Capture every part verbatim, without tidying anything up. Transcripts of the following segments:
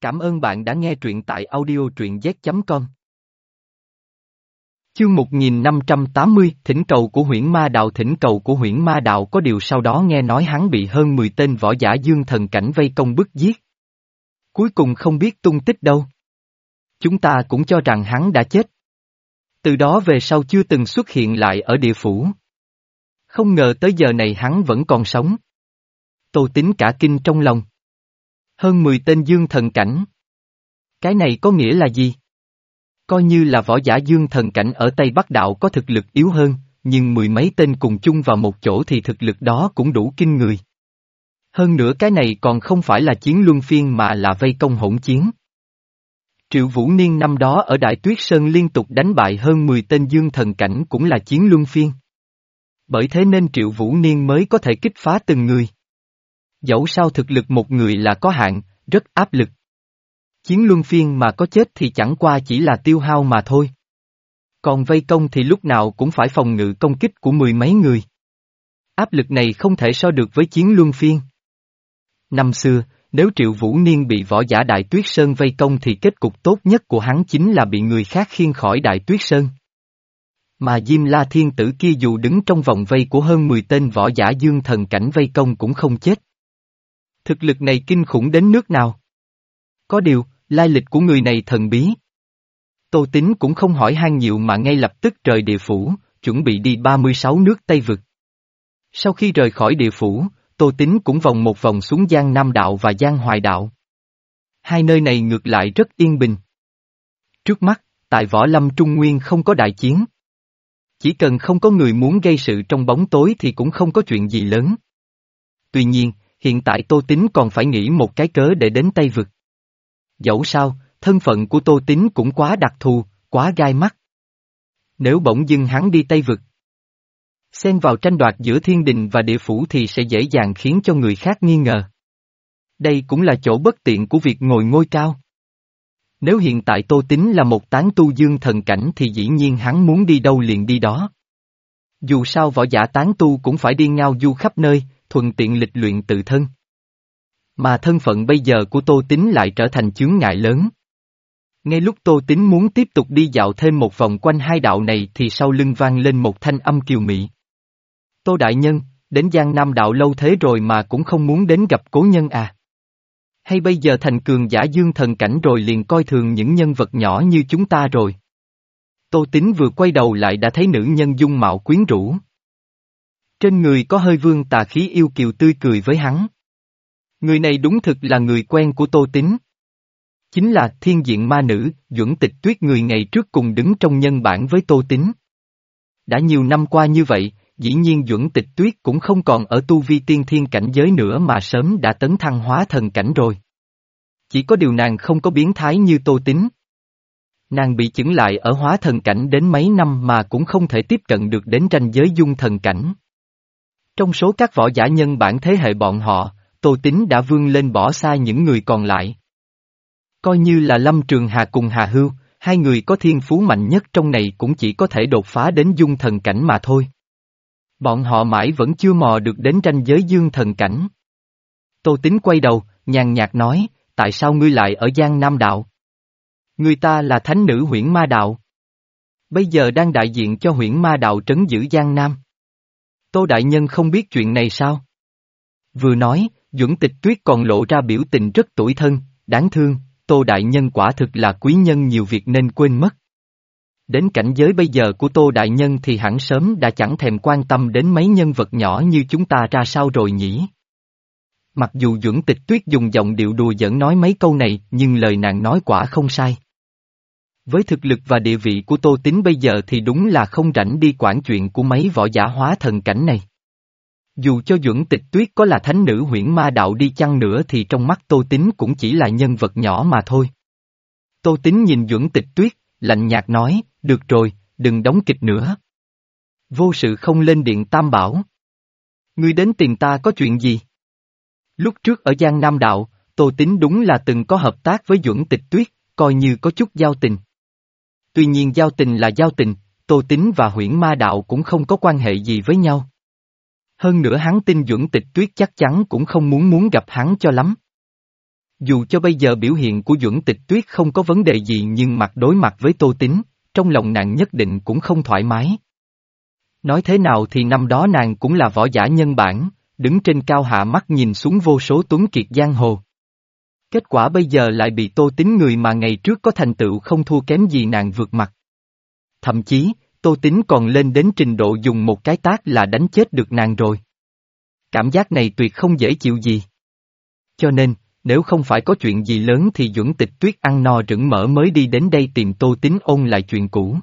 Cảm ơn bạn đã nghe truyện tại audio truyện z chấm com. Chương một nghìn năm trăm tám mươi, thỉnh cầu của Huyễn Ma Đạo. Thỉnh cầu của Huyễn Ma Đạo có điều sau đó nghe nói hắn bị hơn mười tên võ giả dương thần cảnh vây công bức giết. Cuối cùng không biết tung tích đâu. Chúng ta cũng cho rằng hắn đã chết. Từ đó về sau chưa từng xuất hiện lại ở địa phủ. Không ngờ tới giờ này hắn vẫn còn sống. Tô Tín cả kinh trong lòng. Hơn mười tên dương thần cảnh. Cái này có nghĩa là gì? Coi như là võ giả dương thần cảnh ở Tây Bắc Đạo có thực lực yếu hơn, nhưng mười mấy tên cùng chung vào một chỗ thì thực lực đó cũng đủ kinh người. Hơn nữa cái này còn không phải là chiến luân phiên mà là vây công hỗn chiến. Triệu Vũ Niên năm đó ở Đại Tuyết Sơn liên tục đánh bại hơn mười tên dương thần cảnh cũng là chiến luân phiên. Bởi thế nên Triệu Vũ Niên mới có thể kích phá từng người. Dẫu sao thực lực một người là có hạn, rất áp lực. Chiến luân phiên mà có chết thì chẳng qua chỉ là tiêu hao mà thôi. Còn vây công thì lúc nào cũng phải phòng ngự công kích của mười mấy người. Áp lực này không thể so được với chiến luân phiên. Năm xưa, nếu Triệu Vũ Niên bị võ giả Đại Tuyết Sơn vây công thì kết cục tốt nhất của hắn chính là bị người khác khiêng khỏi Đại Tuyết Sơn. Mà Diêm La Thiên Tử kia dù đứng trong vòng vây của hơn mười tên võ giả dương thần cảnh vây công cũng không chết. Thực lực này kinh khủng đến nước nào? Có điều, lai lịch của người này thần bí. Tô Tín cũng không hỏi han nhiều mà ngay lập tức rời địa phủ, chuẩn bị đi ba mươi sáu nước Tây Vực. Sau khi rời khỏi địa phủ, Tô Tín cũng vòng một vòng xuống Giang Nam Đạo và Giang Hoài Đạo. Hai nơi này ngược lại rất yên bình. Trước mắt, tại Võ Lâm Trung Nguyên không có đại chiến. Chỉ cần không có người muốn gây sự trong bóng tối thì cũng không có chuyện gì lớn. Tuy nhiên, hiện tại Tô Tín còn phải nghĩ một cái cớ để đến Tây Vực. Dẫu sao, thân phận của Tô Tín cũng quá đặc thù, quá gai mắt. Nếu bỗng dưng hắn đi Tây Vực, xen vào tranh đoạt giữa thiên đình và địa phủ thì sẽ dễ dàng khiến cho người khác nghi ngờ. Đây cũng là chỗ bất tiện của việc ngồi ngôi cao. Nếu hiện tại Tô Tín là một tán tu dương thần cảnh thì dĩ nhiên hắn muốn đi đâu liền đi đó. Dù sao võ giả tán tu cũng phải đi ngao du khắp nơi, thuận tiện lịch luyện tự thân. Mà thân phận bây giờ của Tô Tín lại trở thành chướng ngại lớn. Ngay lúc Tô Tín muốn tiếp tục đi dạo thêm một vòng quanh hai đạo này thì sau lưng vang lên một thanh âm kiều mị. Tô Đại Nhân, đến Giang Nam Đạo lâu thế rồi mà cũng không muốn đến gặp cố nhân à? Hay bây giờ thành cường giả dương thần cảnh rồi liền coi thường những nhân vật nhỏ như chúng ta rồi? Tô Tín vừa quay đầu lại đã thấy nữ nhân dung mạo quyến rũ. Trên người có hơi vương tà khí yêu kiều tươi cười với hắn. Người này đúng thực là người quen của Tô Tín. Chính là thiên diện ma nữ, Duẩn Tịch Tuyết người ngày trước cùng đứng trong nhân bản với Tô Tín. Đã nhiều năm qua như vậy, dĩ nhiên Duẩn Tịch Tuyết cũng không còn ở tu vi tiên thiên cảnh giới nữa mà sớm đã tấn thăng hóa thần cảnh rồi. Chỉ có điều nàng không có biến thái như Tô Tín. Nàng bị chững lại ở hóa thần cảnh đến mấy năm mà cũng không thể tiếp cận được đến ranh giới dung thần cảnh. Trong số các võ giả nhân bản thế hệ bọn họ, Tô Tín đã vươn lên bỏ xa những người còn lại. Coi như là Lâm Trường Hà cùng Hà Hưu, hai người có thiên phú mạnh nhất trong này cũng chỉ có thể đột phá đến dung thần cảnh mà thôi. Bọn họ mãi vẫn chưa mò được đến ranh giới dương thần cảnh. Tô Tín quay đầu, nhàn nhạt nói, tại sao ngươi lại ở Giang Nam Đạo? Người ta là thánh nữ Huyễn Ma Đạo. Bây giờ đang đại diện cho Huyễn Ma Đạo trấn giữ Giang Nam. Tô Đại Nhân không biết chuyện này sao? Vừa nói, Duẩn Tịch Tuyết còn lộ ra biểu tình rất tủi thân, đáng thương, Tô Đại Nhân quả thực là quý nhân nhiều việc nên quên mất. Đến cảnh giới bây giờ của Tô Đại Nhân thì hẳn sớm đã chẳng thèm quan tâm đến mấy nhân vật nhỏ như chúng ta ra sao rồi nhỉ? Mặc dù Duẩn Tịch Tuyết dùng giọng điệu đùa giỡn nói mấy câu này nhưng lời nàng nói quả không sai. Với thực lực và địa vị của Tô Tín bây giờ thì đúng là không rảnh đi quản chuyện của mấy võ giả hóa thần cảnh này. Dù cho Duẩn Tịch Tuyết có là thánh nữ Huyễn Ma Đạo đi chăng nữa thì trong mắt Tô Tín cũng chỉ là nhân vật nhỏ mà thôi. Tô Tín nhìn Duẩn Tịch Tuyết, lạnh nhạt nói, được rồi, đừng đóng kịch nữa. Vô sự không lên điện Tam Bảo. Ngươi đến tìm ta có chuyện gì? Lúc trước ở Giang Nam Đạo, Tô Tín đúng là từng có hợp tác với Duẩn Tịch Tuyết, coi như có chút giao tình. Tuy nhiên giao tình là giao tình, Tô Tín và Huyễn Ma Đạo cũng không có quan hệ gì với nhau. Hơn nữa hắn tin Duẩn Tịch Tuyết chắc chắn cũng không muốn muốn gặp hắn cho lắm. Dù cho bây giờ biểu hiện của Duẩn Tịch Tuyết không có vấn đề gì nhưng mặt đối mặt với Tô Tín, trong lòng nàng nhất định cũng không thoải mái. Nói thế nào thì năm đó nàng cũng là võ giả nhân bản, đứng trên cao hạ mắt nhìn xuống vô số tuấn kiệt giang hồ. Kết quả bây giờ lại bị Tô Tín người mà ngày trước có thành tựu không thua kém gì nàng vượt mặt. Thậm chí, Tô Tín còn lên đến trình độ dùng một cái tát là đánh chết được nàng rồi. Cảm giác này tuyệt không dễ chịu gì. Cho nên, nếu không phải có chuyện gì lớn thì Duẩn Tịch Tuyết ăn no rửng mỡ mới đi đến đây tìm Tô Tín ôn lại chuyện cũ.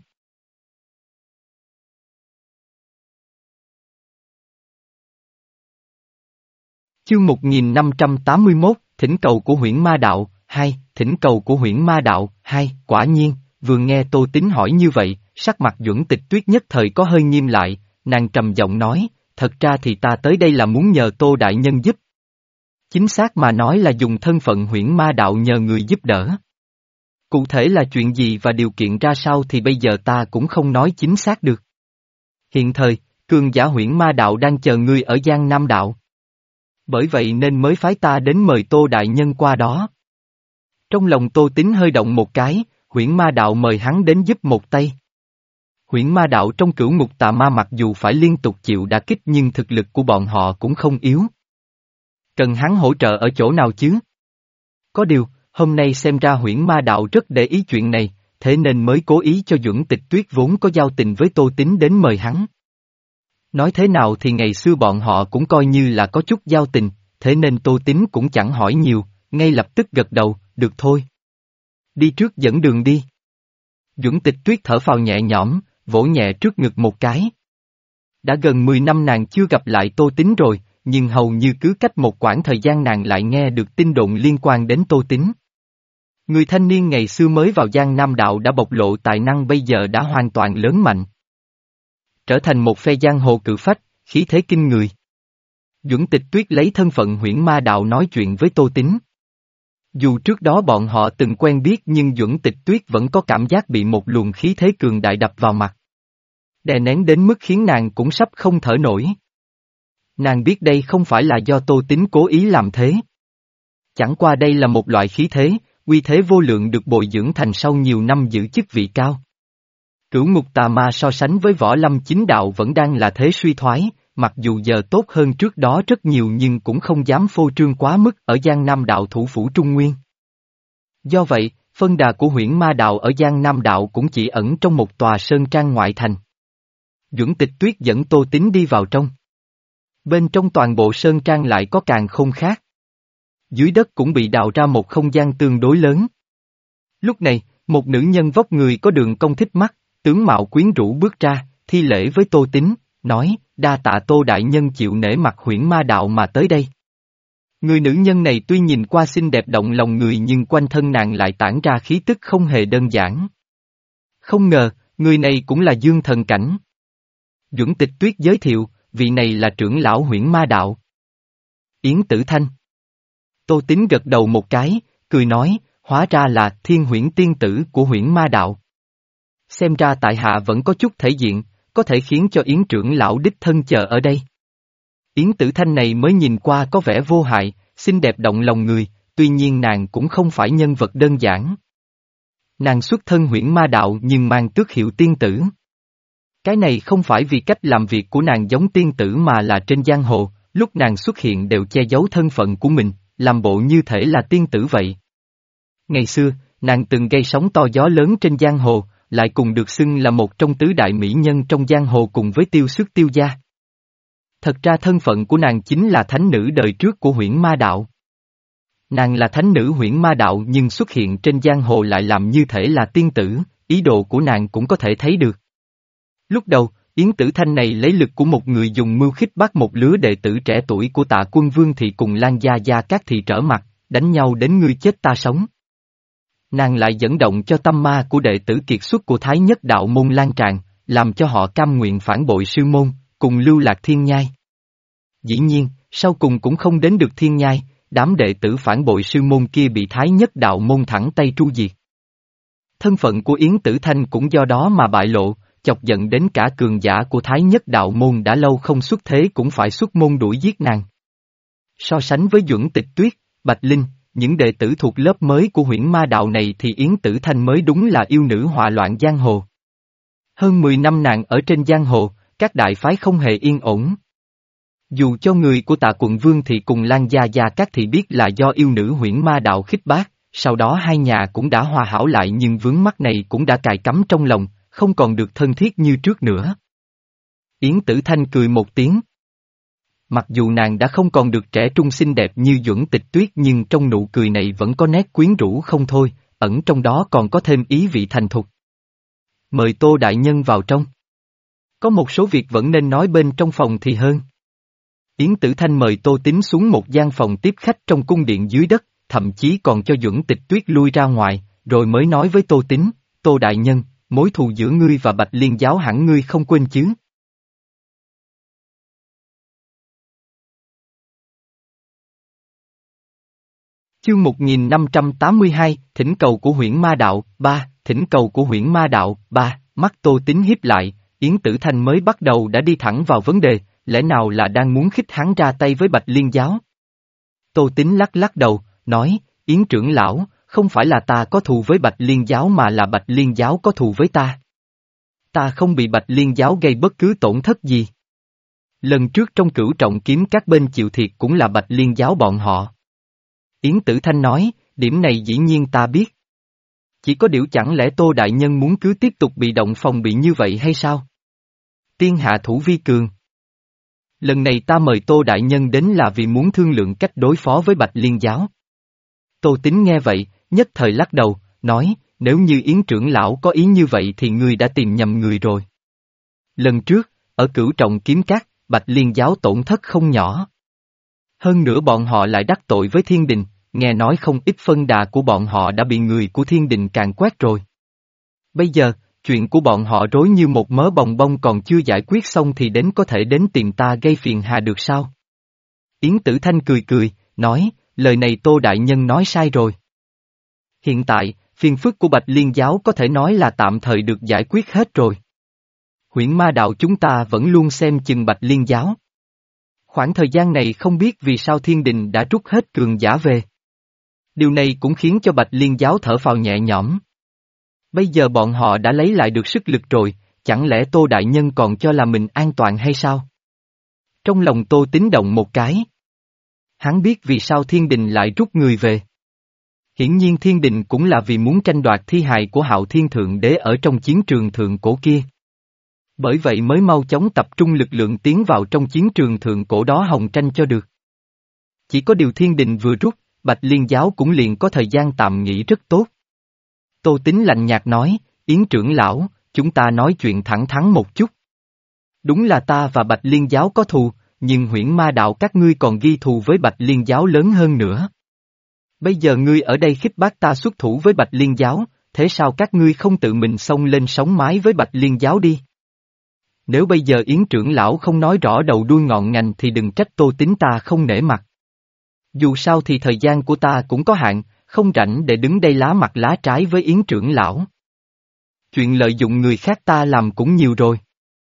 Chương một nghìn năm trăm tám mươi mốt, Thỉnh cầu của Huyễn Ma Đạo, hai, Thỉnh cầu của Huyễn Ma Đạo, hai, quả nhiên, vừa nghe Tô Tín hỏi như vậy, sắc mặt Duẩn Tịch Tuyết nhất thời có hơi nghiêm lại, nàng trầm giọng nói, thật ra thì ta tới đây là muốn nhờ Tô Đại Nhân giúp. Chính xác mà nói là dùng thân phận Huyễn Ma Đạo nhờ người giúp đỡ. Cụ thể là chuyện gì và điều kiện ra sao thì bây giờ ta cũng không nói chính xác được. Hiện thời, cường giả Huyễn Ma Đạo đang chờ ngươi ở Giang Nam Đạo. Bởi vậy nên mới phái ta đến mời Tô Đại Nhân qua đó. Trong lòng Tô Tín hơi động một cái, Huyễn Ma Đạo mời hắn đến giúp một tay. Huyễn Ma Đạo trong cửu ngục tà ma mặc dù phải liên tục chịu đả kích nhưng thực lực của bọn họ cũng không yếu. Cần hắn hỗ trợ ở chỗ nào chứ? Có điều, hôm nay xem ra Huyễn Ma Đạo rất để ý chuyện này, thế nên mới cố ý cho Duẩn Tịch Tuyết vốn có giao tình với Tô Tín đến mời hắn. Nói thế nào thì ngày xưa bọn họ cũng coi như là có chút giao tình, thế nên Tô Tín cũng chẳng hỏi nhiều, ngay lập tức gật đầu, được thôi. Đi trước dẫn đường đi. Duẩn Tịch Tuyết thở phào nhẹ nhõm, vỗ nhẹ trước ngực một cái. Đã gần mười năm nàng chưa gặp lại Tô Tín rồi, nhưng hầu như cứ cách một quãng thời gian nàng lại nghe được tin đồn liên quan đến Tô Tín. Người thanh niên ngày xưa mới vào Giang Nam Đạo đã bộc lộ tài năng bây giờ đã hoàn toàn lớn mạnh. Trở thành một phe giang hồ cự phách, khí thế kinh người. Duẩn Tịch Tuyết lấy thân phận Huyễn Ma Đạo nói chuyện với Tô Tín. Dù trước đó bọn họ từng quen biết nhưng Duẩn Tịch Tuyết vẫn có cảm giác bị một luồng khí thế cường đại đập vào mặt. Đè nén đến mức khiến nàng cũng sắp không thở nổi. Nàng biết đây không phải là do Tô Tín cố ý làm thế. Chẳng qua đây là một loại khí thế, uy thế vô lượng được bồi dưỡng thành sau nhiều năm giữ chức vị cao. Cửu ngục tà ma so sánh với võ lâm chính đạo vẫn đang là thế suy thoái, mặc dù giờ tốt hơn trước đó rất nhiều nhưng cũng không dám phô trương quá mức ở Giang Nam Đạo thủ phủ Trung Nguyên. Do vậy, phân đà của Huyễn Ma Đạo ở Giang Nam Đạo cũng chỉ ẩn trong một tòa sơn trang ngoại thành. Duẩn Tịch Tuyết dẫn Tô Tín đi vào trong. Bên trong toàn bộ sơn trang lại có càn khôn khác. Dưới đất cũng bị đào ra một không gian tương đối lớn. Lúc này, một nữ nhân vóc người có đường cong thích mắt, tướng mạo quyến rũ bước ra, thi lễ với Tô Tín, nói, đa tạ Tô Đại Nhân chịu nể mặt Huyễn Ma Đạo mà tới đây. Người nữ nhân này tuy nhìn qua xinh đẹp động lòng người nhưng quanh thân nàng lại tản ra khí tức không hề đơn giản. Không ngờ, người này cũng là Dương Thần Cảnh. Duẩn Tịch Tuyết giới thiệu, vị này là trưởng lão Huyễn Ma Đạo. Yến Tử Thanh. Tô Tín gật đầu một cái, cười nói, hóa ra là Thiên Huyễn tiên tử của Huyễn Ma Đạo. Xem ra tại hạ vẫn có chút thể diện, có thể khiến cho Yến trưởng lão đích thân chờ ở đây. Yến Tử Thanh này mới nhìn qua có vẻ vô hại, xinh đẹp động lòng người, tuy nhiên nàng cũng không phải nhân vật đơn giản. Nàng xuất thân Huyễn Ma Đạo nhưng mang tước hiệu tiên tử. Cái này không phải vì cách làm việc của nàng giống tiên tử mà là trên giang hồ, lúc nàng xuất hiện đều che giấu thân phận của mình, làm bộ như thể là tiên tử vậy. Ngày xưa, nàng từng gây sóng to gió lớn trên giang hồ, lại cùng được xưng là một trong tứ đại mỹ nhân trong giang hồ cùng với Tiêu Xước Tiêu gia. Thật ra thân phận của nàng chính là thánh nữ đời trước của Huyễn Ma Đạo. Nàng là thánh nữ Huyễn Ma Đạo nhưng xuất hiện trên giang hồ lại làm như thể là tiên tử, ý đồ của nàng cũng có thể thấy được. Lúc đầu, Yến Tử Thanh này lấy lực của một người dùng mưu khích bắt một lứa đệ tử trẻ tuổi của Tạ Quân Vương thì cùng Lan Gia Gia Cát thị trở mặt, đánh nhau đến ngươi chết ta sống. Nàng lại dẫn động cho tâm ma của đệ tử kiệt xuất của Thái Nhất Đạo môn lan tràn, làm cho họ cam nguyện phản bội sư môn, cùng lưu lạc thiên nhai. Dĩ nhiên, sau cùng cũng không đến được thiên nhai, đám đệ tử phản bội sư môn kia bị Thái Nhất Đạo môn thẳng tay tru diệt. Thân phận của Yến Tử Thanh cũng do đó mà bại lộ, chọc giận đến cả cường giả của Thái Nhất Đạo môn đã lâu không xuất thế cũng phải xuất môn đuổi giết nàng. So sánh với Duẩn Tịch Tuyết, Bạch Linh, những đệ tử thuộc lớp mới của huyễn ma đạo này thì Yến Tử Thanh mới đúng là yêu nữ họa loạn giang hồ. Hơn mười năm nàng ở trên giang hồ, các đại phái không hề yên ổn. Dù cho người của Tạ Quận Vương thì cùng Lan Gia Gia các thì biết là do yêu nữ huyễn ma đạo khích bác, sau đó hai nhà cũng đã hòa hảo lại nhưng vướng mắc này cũng đã cài cắm trong lòng, không còn được thân thiết như trước nữa. Yến Tử Thanh cười một tiếng. Mặc dù nàng đã không còn được trẻ trung xinh đẹp như Duẩn Tịch Tuyết nhưng trong nụ cười này vẫn có nét quyến rũ không thôi, ẩn trong đó còn có thêm ý vị thành thục. Mời Tô đại nhân vào trong. Có một số việc vẫn nên nói bên trong phòng thì hơn. Yến Tử Thanh mời Tô Tín xuống một gian phòng tiếp khách trong cung điện dưới đất, thậm chí còn cho Duẩn Tịch Tuyết lui ra ngoài, rồi mới nói với Tô Tín, Tô đại nhân, mối thù giữa ngươi và Bạch Liên giáo hẳn ngươi không quên chứ. Chương một nghìn năm trăm tám mươi hai, Thỉnh cầu của huyễn ma đạo, ba, Thỉnh cầu của huyễn ma đạo, ba, mắt Tô Tín híp lại, Yến Tử Thanh mới bắt đầu đã đi thẳng vào vấn đề, lẽ nào là đang muốn khích hắn ra tay với Bạch Liên giáo? Tô Tín lắc lắc đầu, nói, Yến trưởng lão, không phải là ta có thù với Bạch Liên giáo mà là Bạch Liên giáo có thù với ta. Ta không bị Bạch Liên giáo gây bất cứ tổn thất gì. Lần trước trong cửu trọng kiếm các bên chịu thiệt cũng là Bạch Liên giáo bọn họ. Yến Tử Thanh nói, điểm này dĩ nhiên ta biết. Chỉ có điều chẳng lẽ Tô đại nhân muốn cứ tiếp tục bị động phòng bị như vậy hay sao? Tiên hạ thủ vi cường. Lần này ta mời Tô đại nhân đến là vì muốn thương lượng cách đối phó với Bạch Liên giáo. Tô Tín nghe vậy, nhất thời lắc đầu, nói, nếu như Yến trưởng lão có ý như vậy thì ngươi đã tìm nhầm người rồi. Lần trước, ở cửu trọng kiếm các, Bạch Liên giáo tổn thất không nhỏ. Hơn nữa bọn họ lại đắc tội với thiên đình, nghe nói không ít phân đà của bọn họ đã bị người của thiên đình càn quét rồi. Bây giờ, chuyện của bọn họ rối như một mớ bòng bong còn chưa giải quyết xong thì đến có thể đến tìm ta gây phiền hà được sao? Yến Tử Thanh cười cười, nói, lời này Tô đại nhân nói sai rồi. Hiện tại, phiền phức của Bạch Liên giáo có thể nói là tạm thời được giải quyết hết rồi. Huyễn ma đạo chúng ta vẫn luôn xem chừng Bạch Liên giáo. Khoảng thời gian này không biết vì sao thiên đình đã rút hết cường giả về. Điều này cũng khiến cho Bạch Liên giáo thở phào nhẹ nhõm. Bây giờ bọn họ đã lấy lại được sức lực rồi, chẳng lẽ Tô đại nhân còn cho là mình an toàn hay sao? Trong lòng Tô Tín động một cái. Hắn biết vì sao thiên đình lại rút người về. Hiển nhiên thiên đình cũng là vì muốn tranh đoạt thi hài của Hạo Thiên Thượng Đế ở trong chiến trường thượng cổ kia. Bởi vậy mới mau chóng tập trung lực lượng tiến vào trong chiến trường thượng cổ đó hòng tranh cho được. Chỉ có điều thiên đình vừa rút, Bạch Liên giáo cũng liền có thời gian tạm nghỉ rất tốt. Tô Tín lạnh nhạt nói, Yến trưởng lão, chúng ta nói chuyện thẳng thắn một chút. Đúng là ta và Bạch Liên giáo có thù, nhưng huyễn ma đạo các ngươi còn ghi thù với Bạch Liên giáo lớn hơn nữa. Bây giờ ngươi ở đây khích bác ta xuất thủ với Bạch Liên giáo, thế sao các ngươi không tự mình xông lên sống mái với Bạch Liên giáo đi? Nếu bây giờ Yến trưởng lão không nói rõ đầu đuôi ngọn ngành thì đừng trách Tô Tín ta không nể mặt. Dù sao thì thời gian của ta cũng có hạn, không rảnh để đứng đây lá mặt lá trái với Yến trưởng lão. Chuyện lợi dụng người khác ta làm cũng nhiều rồi.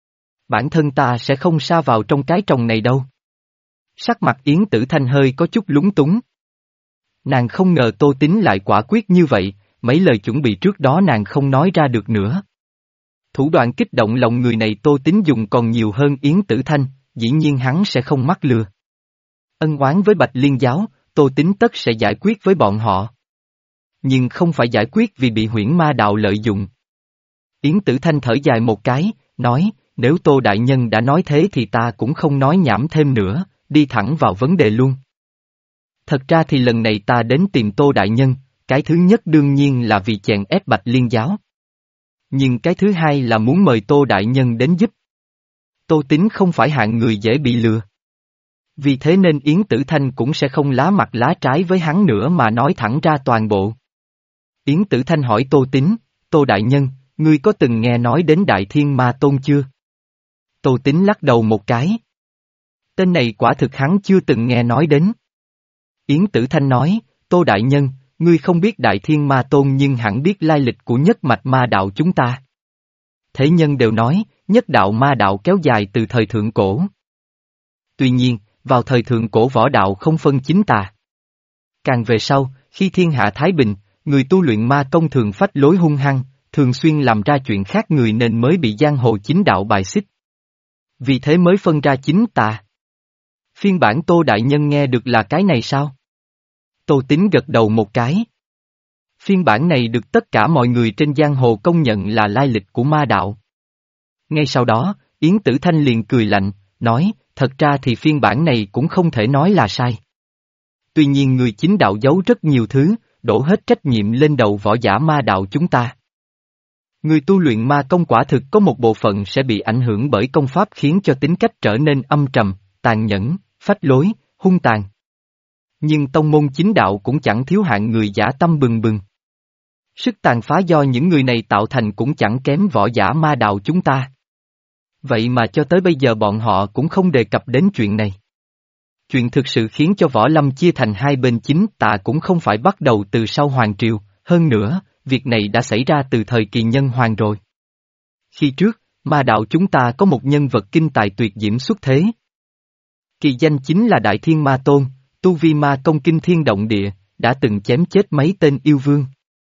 Bản thân ta sẽ không sa vào trong cái trồng này đâu. Sắc mặt Yến Tử Thanh hơi có chút lúng túng. Nàng không ngờ Tô Tín lại quả quyết như vậy, mấy lời chuẩn bị trước đó nàng không nói ra được nữa. Thủ đoạn kích động lòng người này Tô Tín dùng còn nhiều hơn Yến Tử Thanh, dĩ nhiên hắn sẽ không mắc lừa. Ân oán với Bạch Liên giáo, Tô Tín tất sẽ giải quyết với bọn họ. Nhưng không phải giải quyết vì bị huyễn ma đạo lợi dụng. Yến Tử Thanh thở dài một cái, nói, nếu Tô đại nhân đã nói thế thì ta cũng không nói nhảm thêm nữa, đi thẳng vào vấn đề luôn. Thật ra thì lần này ta đến tìm Tô đại nhân, cái thứ nhất đương nhiên là vì chèn ép Bạch Liên giáo. Nhưng cái thứ hai là muốn mời Tô đại nhân đến giúp. Tô Tín không phải hạng người dễ bị lừa. Vì thế nên Yến Tử Thanh cũng sẽ không lá mặt lá trái với hắn nữa mà nói thẳng ra toàn bộ. Yến Tử Thanh hỏi Tô Tín, Tô đại nhân, ngươi có từng nghe nói đến Đại Thiên Ma Tôn chưa? Tô Tín lắc đầu một cái. Tên này quả thực hắn chưa từng nghe nói đến. Yến Tử Thanh nói, Tô đại nhân, ngươi không biết Đại Thiên Ma Tôn nhưng hẳn biết lai lịch của nhất mạch ma đạo chúng ta. Thế nhân đều nói, nhất đạo ma đạo kéo dài từ thời thượng cổ. Tuy nhiên, vào thời thượng cổ võ đạo không phân chính tà. Càng về sau, Khi thiên hạ thái bình, người tu luyện ma công thường phách lối hung hăng, thường xuyên làm ra chuyện khác người nên mới bị giang hồ chính đạo bài xích. Vì thế mới phân ra chính tà. Phiên bản Tô Đại Nhân nghe được là cái này sao? Tô Tín gật đầu một cái. Phiên bản này được tất cả mọi người trên giang hồ công nhận là lai lịch của ma đạo. Ngay sau đó, Yến Tử Thanh liền cười lạnh, nói, thật ra thì phiên bản này cũng không thể nói là sai. Tuy nhiên người chính đạo giấu rất nhiều thứ, đổ hết trách nhiệm lên đầu võ giả ma đạo chúng ta. Người tu luyện ma công quả thực có một bộ phận sẽ bị ảnh hưởng bởi công pháp khiến cho tính cách trở nên âm trầm, tàn nhẫn, phách lối, hung tàn. Nhưng tông môn chính đạo cũng chẳng thiếu hạng người dã tâm bừng bừng. Sức tàn phá do những người này tạo thành cũng chẳng kém võ giả ma đạo chúng ta. Vậy mà cho tới bây giờ bọn họ cũng không đề cập đến chuyện này. Chuyện thực sự khiến cho võ lâm chia thành hai bên chính tà cũng không phải bắt đầu từ sau Hoàng Triều, hơn nữa, việc này đã xảy ra từ thời kỳ Nhân Hoàng rồi. Khi trước, ma đạo chúng ta có một nhân vật kinh tài tuyệt diễm xuất thế. Kỳ danh chính là Đại Thiên Ma Tôn, tu vi ma công kinh thiên động địa, đã từng chém chết mấy tên yêu vương.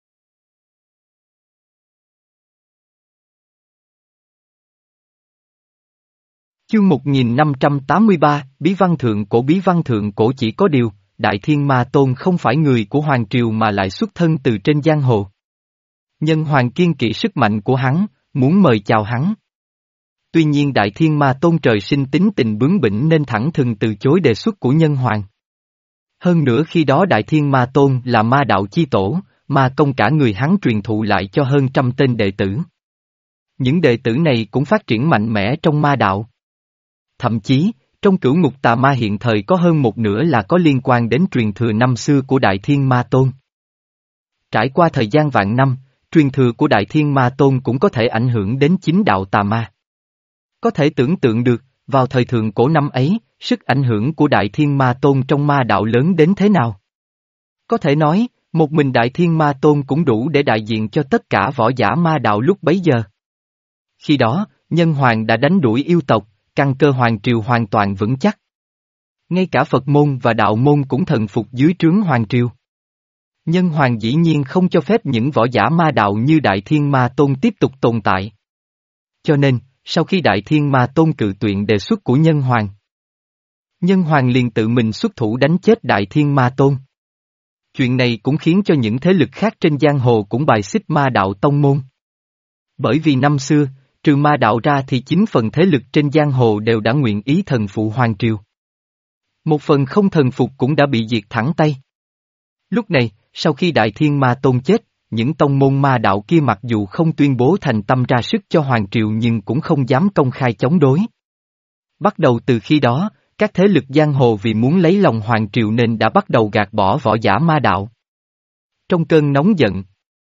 Chương một nghìn năm trăm tám mươi ba, Bí văn thượng cổ. Bí văn thượng cổ chỉ có điều, Đại Thiên Ma Tôn không phải người của Hoàng Triều mà lại xuất thân từ trên giang hồ. Nhân Hoàng kiên kỵ sức mạnh của hắn, muốn mời chào hắn. Tuy nhiên Đại Thiên Ma Tôn trời sinh tính tình bướng bỉnh nên thẳng thừng từ chối đề xuất của Nhân Hoàng. Hơn nữa khi đó Đại Thiên Ma Tôn là ma đạo chi tổ, ma công cả người hắn truyền thụ lại cho hơn trăm tên đệ tử. Những đệ tử này cũng phát triển mạnh mẽ trong ma đạo. Thậm chí, trong cửu ngục tà ma hiện thời có hơn một nửa là có liên quan đến truyền thừa năm xưa của Đại Thiên Ma Tôn. Trải qua thời gian vạn năm, truyền thừa của Đại Thiên Ma Tôn cũng có thể ảnh hưởng đến chính đạo tà ma. Có thể tưởng tượng được, vào thời thượng cổ năm ấy, sức ảnh hưởng của Đại Thiên Ma Tôn trong ma đạo lớn đến thế nào? Có thể nói, một mình Đại Thiên Ma Tôn cũng đủ để đại diện cho tất cả võ giả ma đạo lúc bấy giờ. Khi đó, Nhân Hoàng đã đánh đuổi yêu tộc, căn cơ Hoàng Triều hoàn toàn vững chắc. Ngay cả Phật môn và đạo môn cũng thần phục dưới trướng Hoàng Triều. Nhân Hoàng dĩ nhiên không cho phép những võ giả ma đạo như Đại Thiên Ma Tôn tiếp tục tồn tại. Cho nên, sau khi Đại Thiên Ma Tôn cự tuyệt đề xuất của Nhân Hoàng, Nhân Hoàng liền tự mình xuất thủ đánh chết Đại Thiên Ma Tôn. Chuyện này cũng khiến cho những thế lực khác trên giang hồ cũng bài xích ma đạo tông môn. Bởi vì năm xưa, trừ ma đạo ra thì chín phần thế lực trên giang hồ đều đã nguyện ý thần phụ Hoàng Triều. Một phần không thần phục cũng đã bị diệt thẳng tay. Lúc này, sau khi Đại Thiên Ma Tôn chết, những tông môn ma đạo kia mặc dù không tuyên bố thành tâm ra sức cho Hoàng Triều nhưng cũng không dám công khai chống đối. Bắt đầu từ khi đó, các thế lực giang hồ vì muốn lấy lòng Hoàng Triều nên đã bắt đầu gạt bỏ võ giả ma đạo. Trong cơn nóng giận,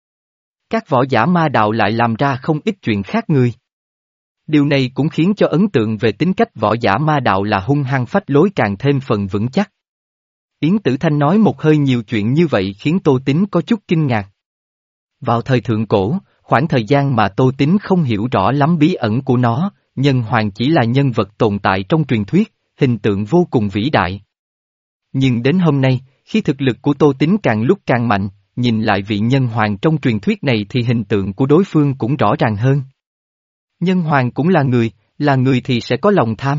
các võ giả ma đạo lại làm ra không ít chuyện khác người. Điều này cũng khiến cho ấn tượng về tính cách võ giả ma đạo là hung hăng phách lối càng thêm phần vững chắc. Yến Tử Thanh nói một hơi nhiều chuyện như vậy khiến Tô Tín có chút kinh ngạc. Vào thời thượng cổ, khoảng thời gian mà Tô Tín không hiểu rõ lắm bí ẩn của nó, Nhân Hoàng chỉ là nhân vật tồn tại trong truyền thuyết, hình tượng vô cùng vĩ đại. Nhưng đến hôm nay, khi thực lực của Tô Tín càng lúc càng mạnh, nhìn lại vị Nhân Hoàng trong truyền thuyết này thì hình tượng của đối phương cũng rõ ràng hơn. Nhân Hoàng cũng là người, là người thì sẽ có lòng tham.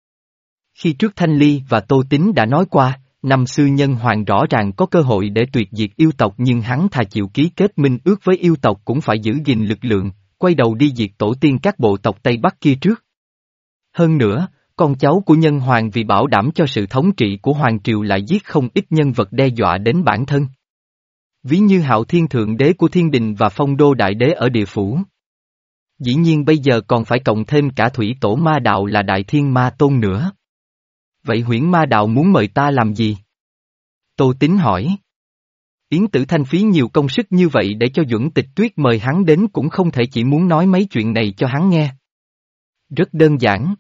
Khi trước Thanh Ly và Tô Tín đã nói qua, năm xưa Nhân Hoàng rõ ràng có cơ hội để tuyệt diệt yêu tộc nhưng hắn thà chịu ký kết minh ước với yêu tộc cũng phải giữ gìn lực lượng, quay đầu đi diệt tổ tiên các bộ tộc Tây Bắc kia trước. Hơn nữa, con cháu của Nhân Hoàng vì bảo đảm cho sự thống trị của Hoàng Triều lại giết không ít nhân vật đe dọa đến bản thân. Ví như Hạo Thiên Thượng Đế của Thiên Đình và Phong Đô Đại Đế ở địa phủ. Dĩ nhiên bây giờ còn phải cộng thêm cả thủy tổ ma đạo là Đại Thiên Ma Tôn nữa. Vậy Huyễn Ma Đạo muốn mời ta làm gì? Tô Tín hỏi. Yến Tử Thanh phí nhiều công sức như vậy để cho Duẩn Tịch Tuyết mời hắn đến cũng không thể chỉ muốn nói mấy chuyện này cho hắn nghe. Rất đơn giản.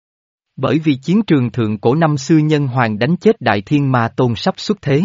Bởi vì chiến trường thượng cổ năm xưa Nhân Hoàng đánh chết Đại Thiên Ma Tôn sắp xuất thế.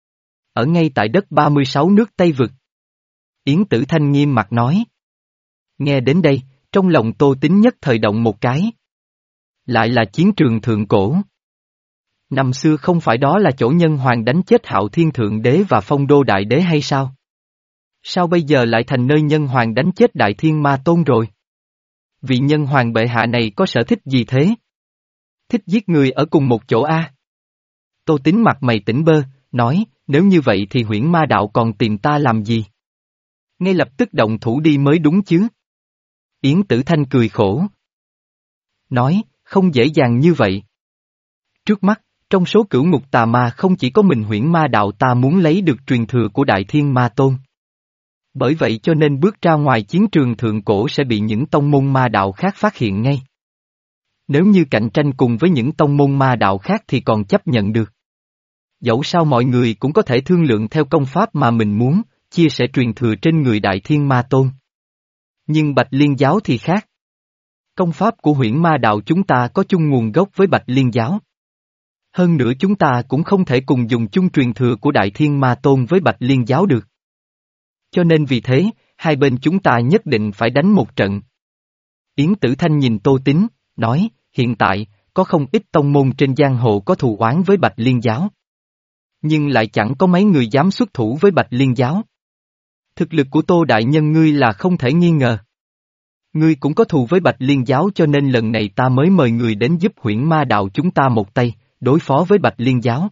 Ở ngay tại đất ba mươi sáu nước Tây Vực. Yến Tử Thanh nghiêm mặt nói. Nghe đến đây, trong lòng Tô Tín nhất thời động một cái. Lại là chiến trường thượng cổ. Năm xưa không phải đó là chỗ nhân hoàng đánh chết Hạo Thiên Thượng Đế và Phong Đô Đại Đế hay sao? Sao bây giờ lại thành nơi nhân hoàng đánh chết Đại Thiên Ma Tôn rồi? Vị nhân hoàng bệ hạ này có sở thích gì thế? Thích giết người ở cùng một chỗ a? Tô Tín mặt mày tỉnh bơ, nói, nếu như vậy thì Huyễn Ma Đạo còn tìm ta làm gì? Ngay lập tức động thủ đi mới đúng chứ. Yến Tử Thanh cười khổ. Nói, không dễ dàng như vậy. Trước mắt, trong số cửu ngục tà ma không chỉ có mình Huyễn Ma Đạo ta muốn lấy được truyền thừa của Đại Thiên Ma Tôn. Bởi vậy cho nên bước ra ngoài chiến trường thượng cổ sẽ bị những tông môn ma đạo khác phát hiện ngay. Nếu như cạnh tranh cùng với những tông môn ma đạo khác thì còn chấp nhận được. Dẫu sao mọi người cũng có thể thương lượng theo công pháp mà mình muốn, chia sẻ truyền thừa trên người Đại Thiên Ma Tôn. Nhưng Bạch Liên Giáo thì khác. Công pháp của Huyễn Ma Đạo chúng ta có chung nguồn gốc với Bạch Liên Giáo. Hơn nữa chúng ta cũng không thể cùng dùng chung truyền thừa của Đại Thiên Ma Tôn với Bạch Liên Giáo được. Cho nên vì thế, hai bên chúng ta nhất định phải đánh một trận. Yến Tử Thanh nhìn Tô Tín, nói, hiện tại, có không ít tông môn trên giang hồ có thù oán với Bạch Liên Giáo. Nhưng lại chẳng có mấy người dám xuất thủ với Bạch Liên Giáo. Thực lực của Tô Đại Nhân ngươi là không thể nghi ngờ. Ngươi cũng có thù với Bạch Liên Giáo cho nên lần này ta mới mời người đến giúp Huyễn Ma Đạo chúng ta một tay, đối phó với Bạch Liên Giáo.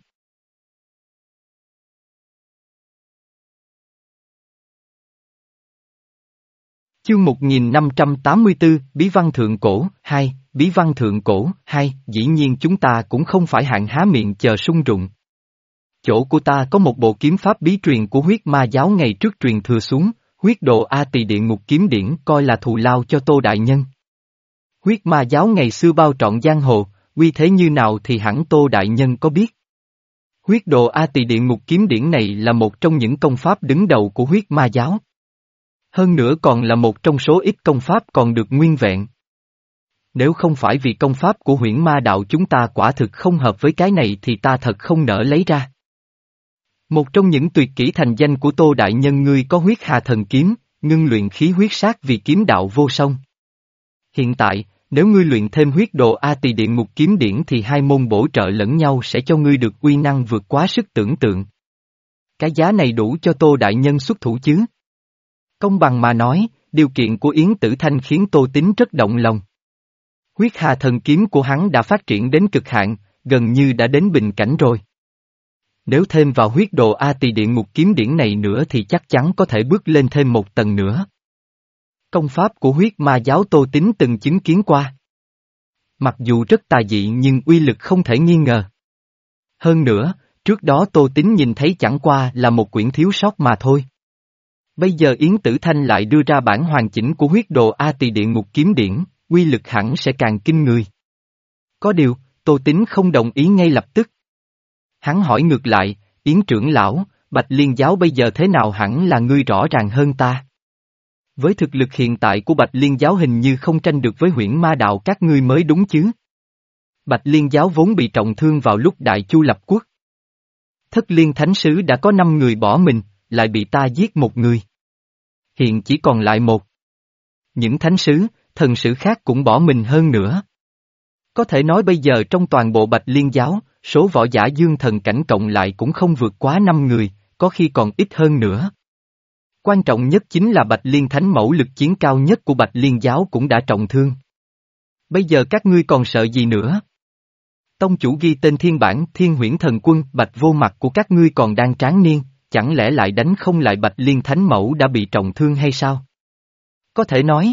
Chương một nghìn năm trăm tám mươi tư, Bí văn Thượng Cổ, hai, Bí văn Thượng Cổ, hai, dĩ nhiên chúng ta cũng không phải hạng há miệng chờ sung rụng. Chỗ của ta có một bộ kiếm pháp bí truyền của huyết ma giáo ngày trước truyền thừa xuống, huyết độ A Tỳ Địa Ngục Kiếm Điển coi là thù lao cho Tô Đại Nhân. Huyết ma giáo ngày xưa bao trọn giang hồ, uy thế như nào thì hẳn Tô Đại Nhân có biết. Huyết độ A Tỳ Địa Ngục Kiếm Điển này là một trong những công pháp đứng đầu của huyết ma giáo. Hơn nữa còn là một trong số ít công pháp còn được nguyên vẹn. Nếu không phải vì công pháp của Huyễn Ma Đạo chúng ta quả thực không hợp với cái này thì ta thật không nỡ lấy ra. Một trong những tuyệt kỹ thành danh của Tô Đại Nhân ngươi có huyết hà thần kiếm, ngưng luyện khí huyết sát vì kiếm đạo vô song. Hiện tại, nếu ngươi luyện thêm huyết độ A Tỳ Địa Ngục Kiếm Điển thì hai môn bổ trợ lẫn nhau sẽ cho ngươi được uy năng vượt quá sức tưởng tượng. Cái giá này đủ cho Tô Đại Nhân xuất thủ chứ? Công bằng mà nói, điều kiện của Yến Tử Thanh khiến Tô Tín rất động lòng. Huyết hà thần kiếm của hắn đã phát triển đến cực hạn, gần như đã đến bình cảnh rồi. Nếu thêm vào huyết đồ A Tỳ Địa Ngục Kiếm Điển này nữa thì chắc chắn có thể bước lên thêm một tầng nữa. Công pháp của huyết ma giáo Tô Tín từng chứng kiến qua. Mặc dù rất tà dị nhưng uy lực không thể nghi ngờ. Hơn nữa, trước đó Tô Tín nhìn thấy chẳng qua là một quyển thiếu sót mà thôi. Bây giờ Yến Tử Thanh lại đưa ra bản hoàn chỉnh của huyết đồ A Tỳ Địa Ngục Kiếm Điển, uy lực hẳn sẽ càng kinh người. Có điều, Tô Tín không đồng ý ngay lập tức. Hắn hỏi ngược lại, Yến trưởng lão, Bạch Liên Giáo bây giờ thế nào hẳn là ngươi rõ ràng hơn ta. Với thực lực hiện tại của Bạch Liên Giáo hình như không tranh được với Huyễn Ma Đạo các ngươi mới đúng chứ. Bạch Liên Giáo vốn bị trọng thương vào lúc Đại Chu lập quốc. Thất Liên Thánh Sứ đã có năm người bỏ mình, lại bị ta giết một người. Hiện chỉ còn lại một. Những thánh sứ, thần sứ khác cũng bỏ mình hơn nữa. Có thể nói bây giờ trong toàn bộ Bạch Liên Giáo, số võ giả dương thần cảnh cộng lại cũng không vượt quá năm người, có khi còn ít hơn nữa. Quan trọng nhất chính là Bạch Liên Thánh Mẫu lực chiến cao nhất của Bạch Liên Giáo cũng đã trọng thương. Bây giờ các ngươi còn sợ gì nữa? Tông chủ ghi tên thiên bản Thiên Huyễn Thần Quân Bạch Vô Mặt của các ngươi còn đang tráng niên, chẳng lẽ lại đánh không lại Bạch Liên Thánh Mẫu đã bị trọng thương hay sao? Có thể nói,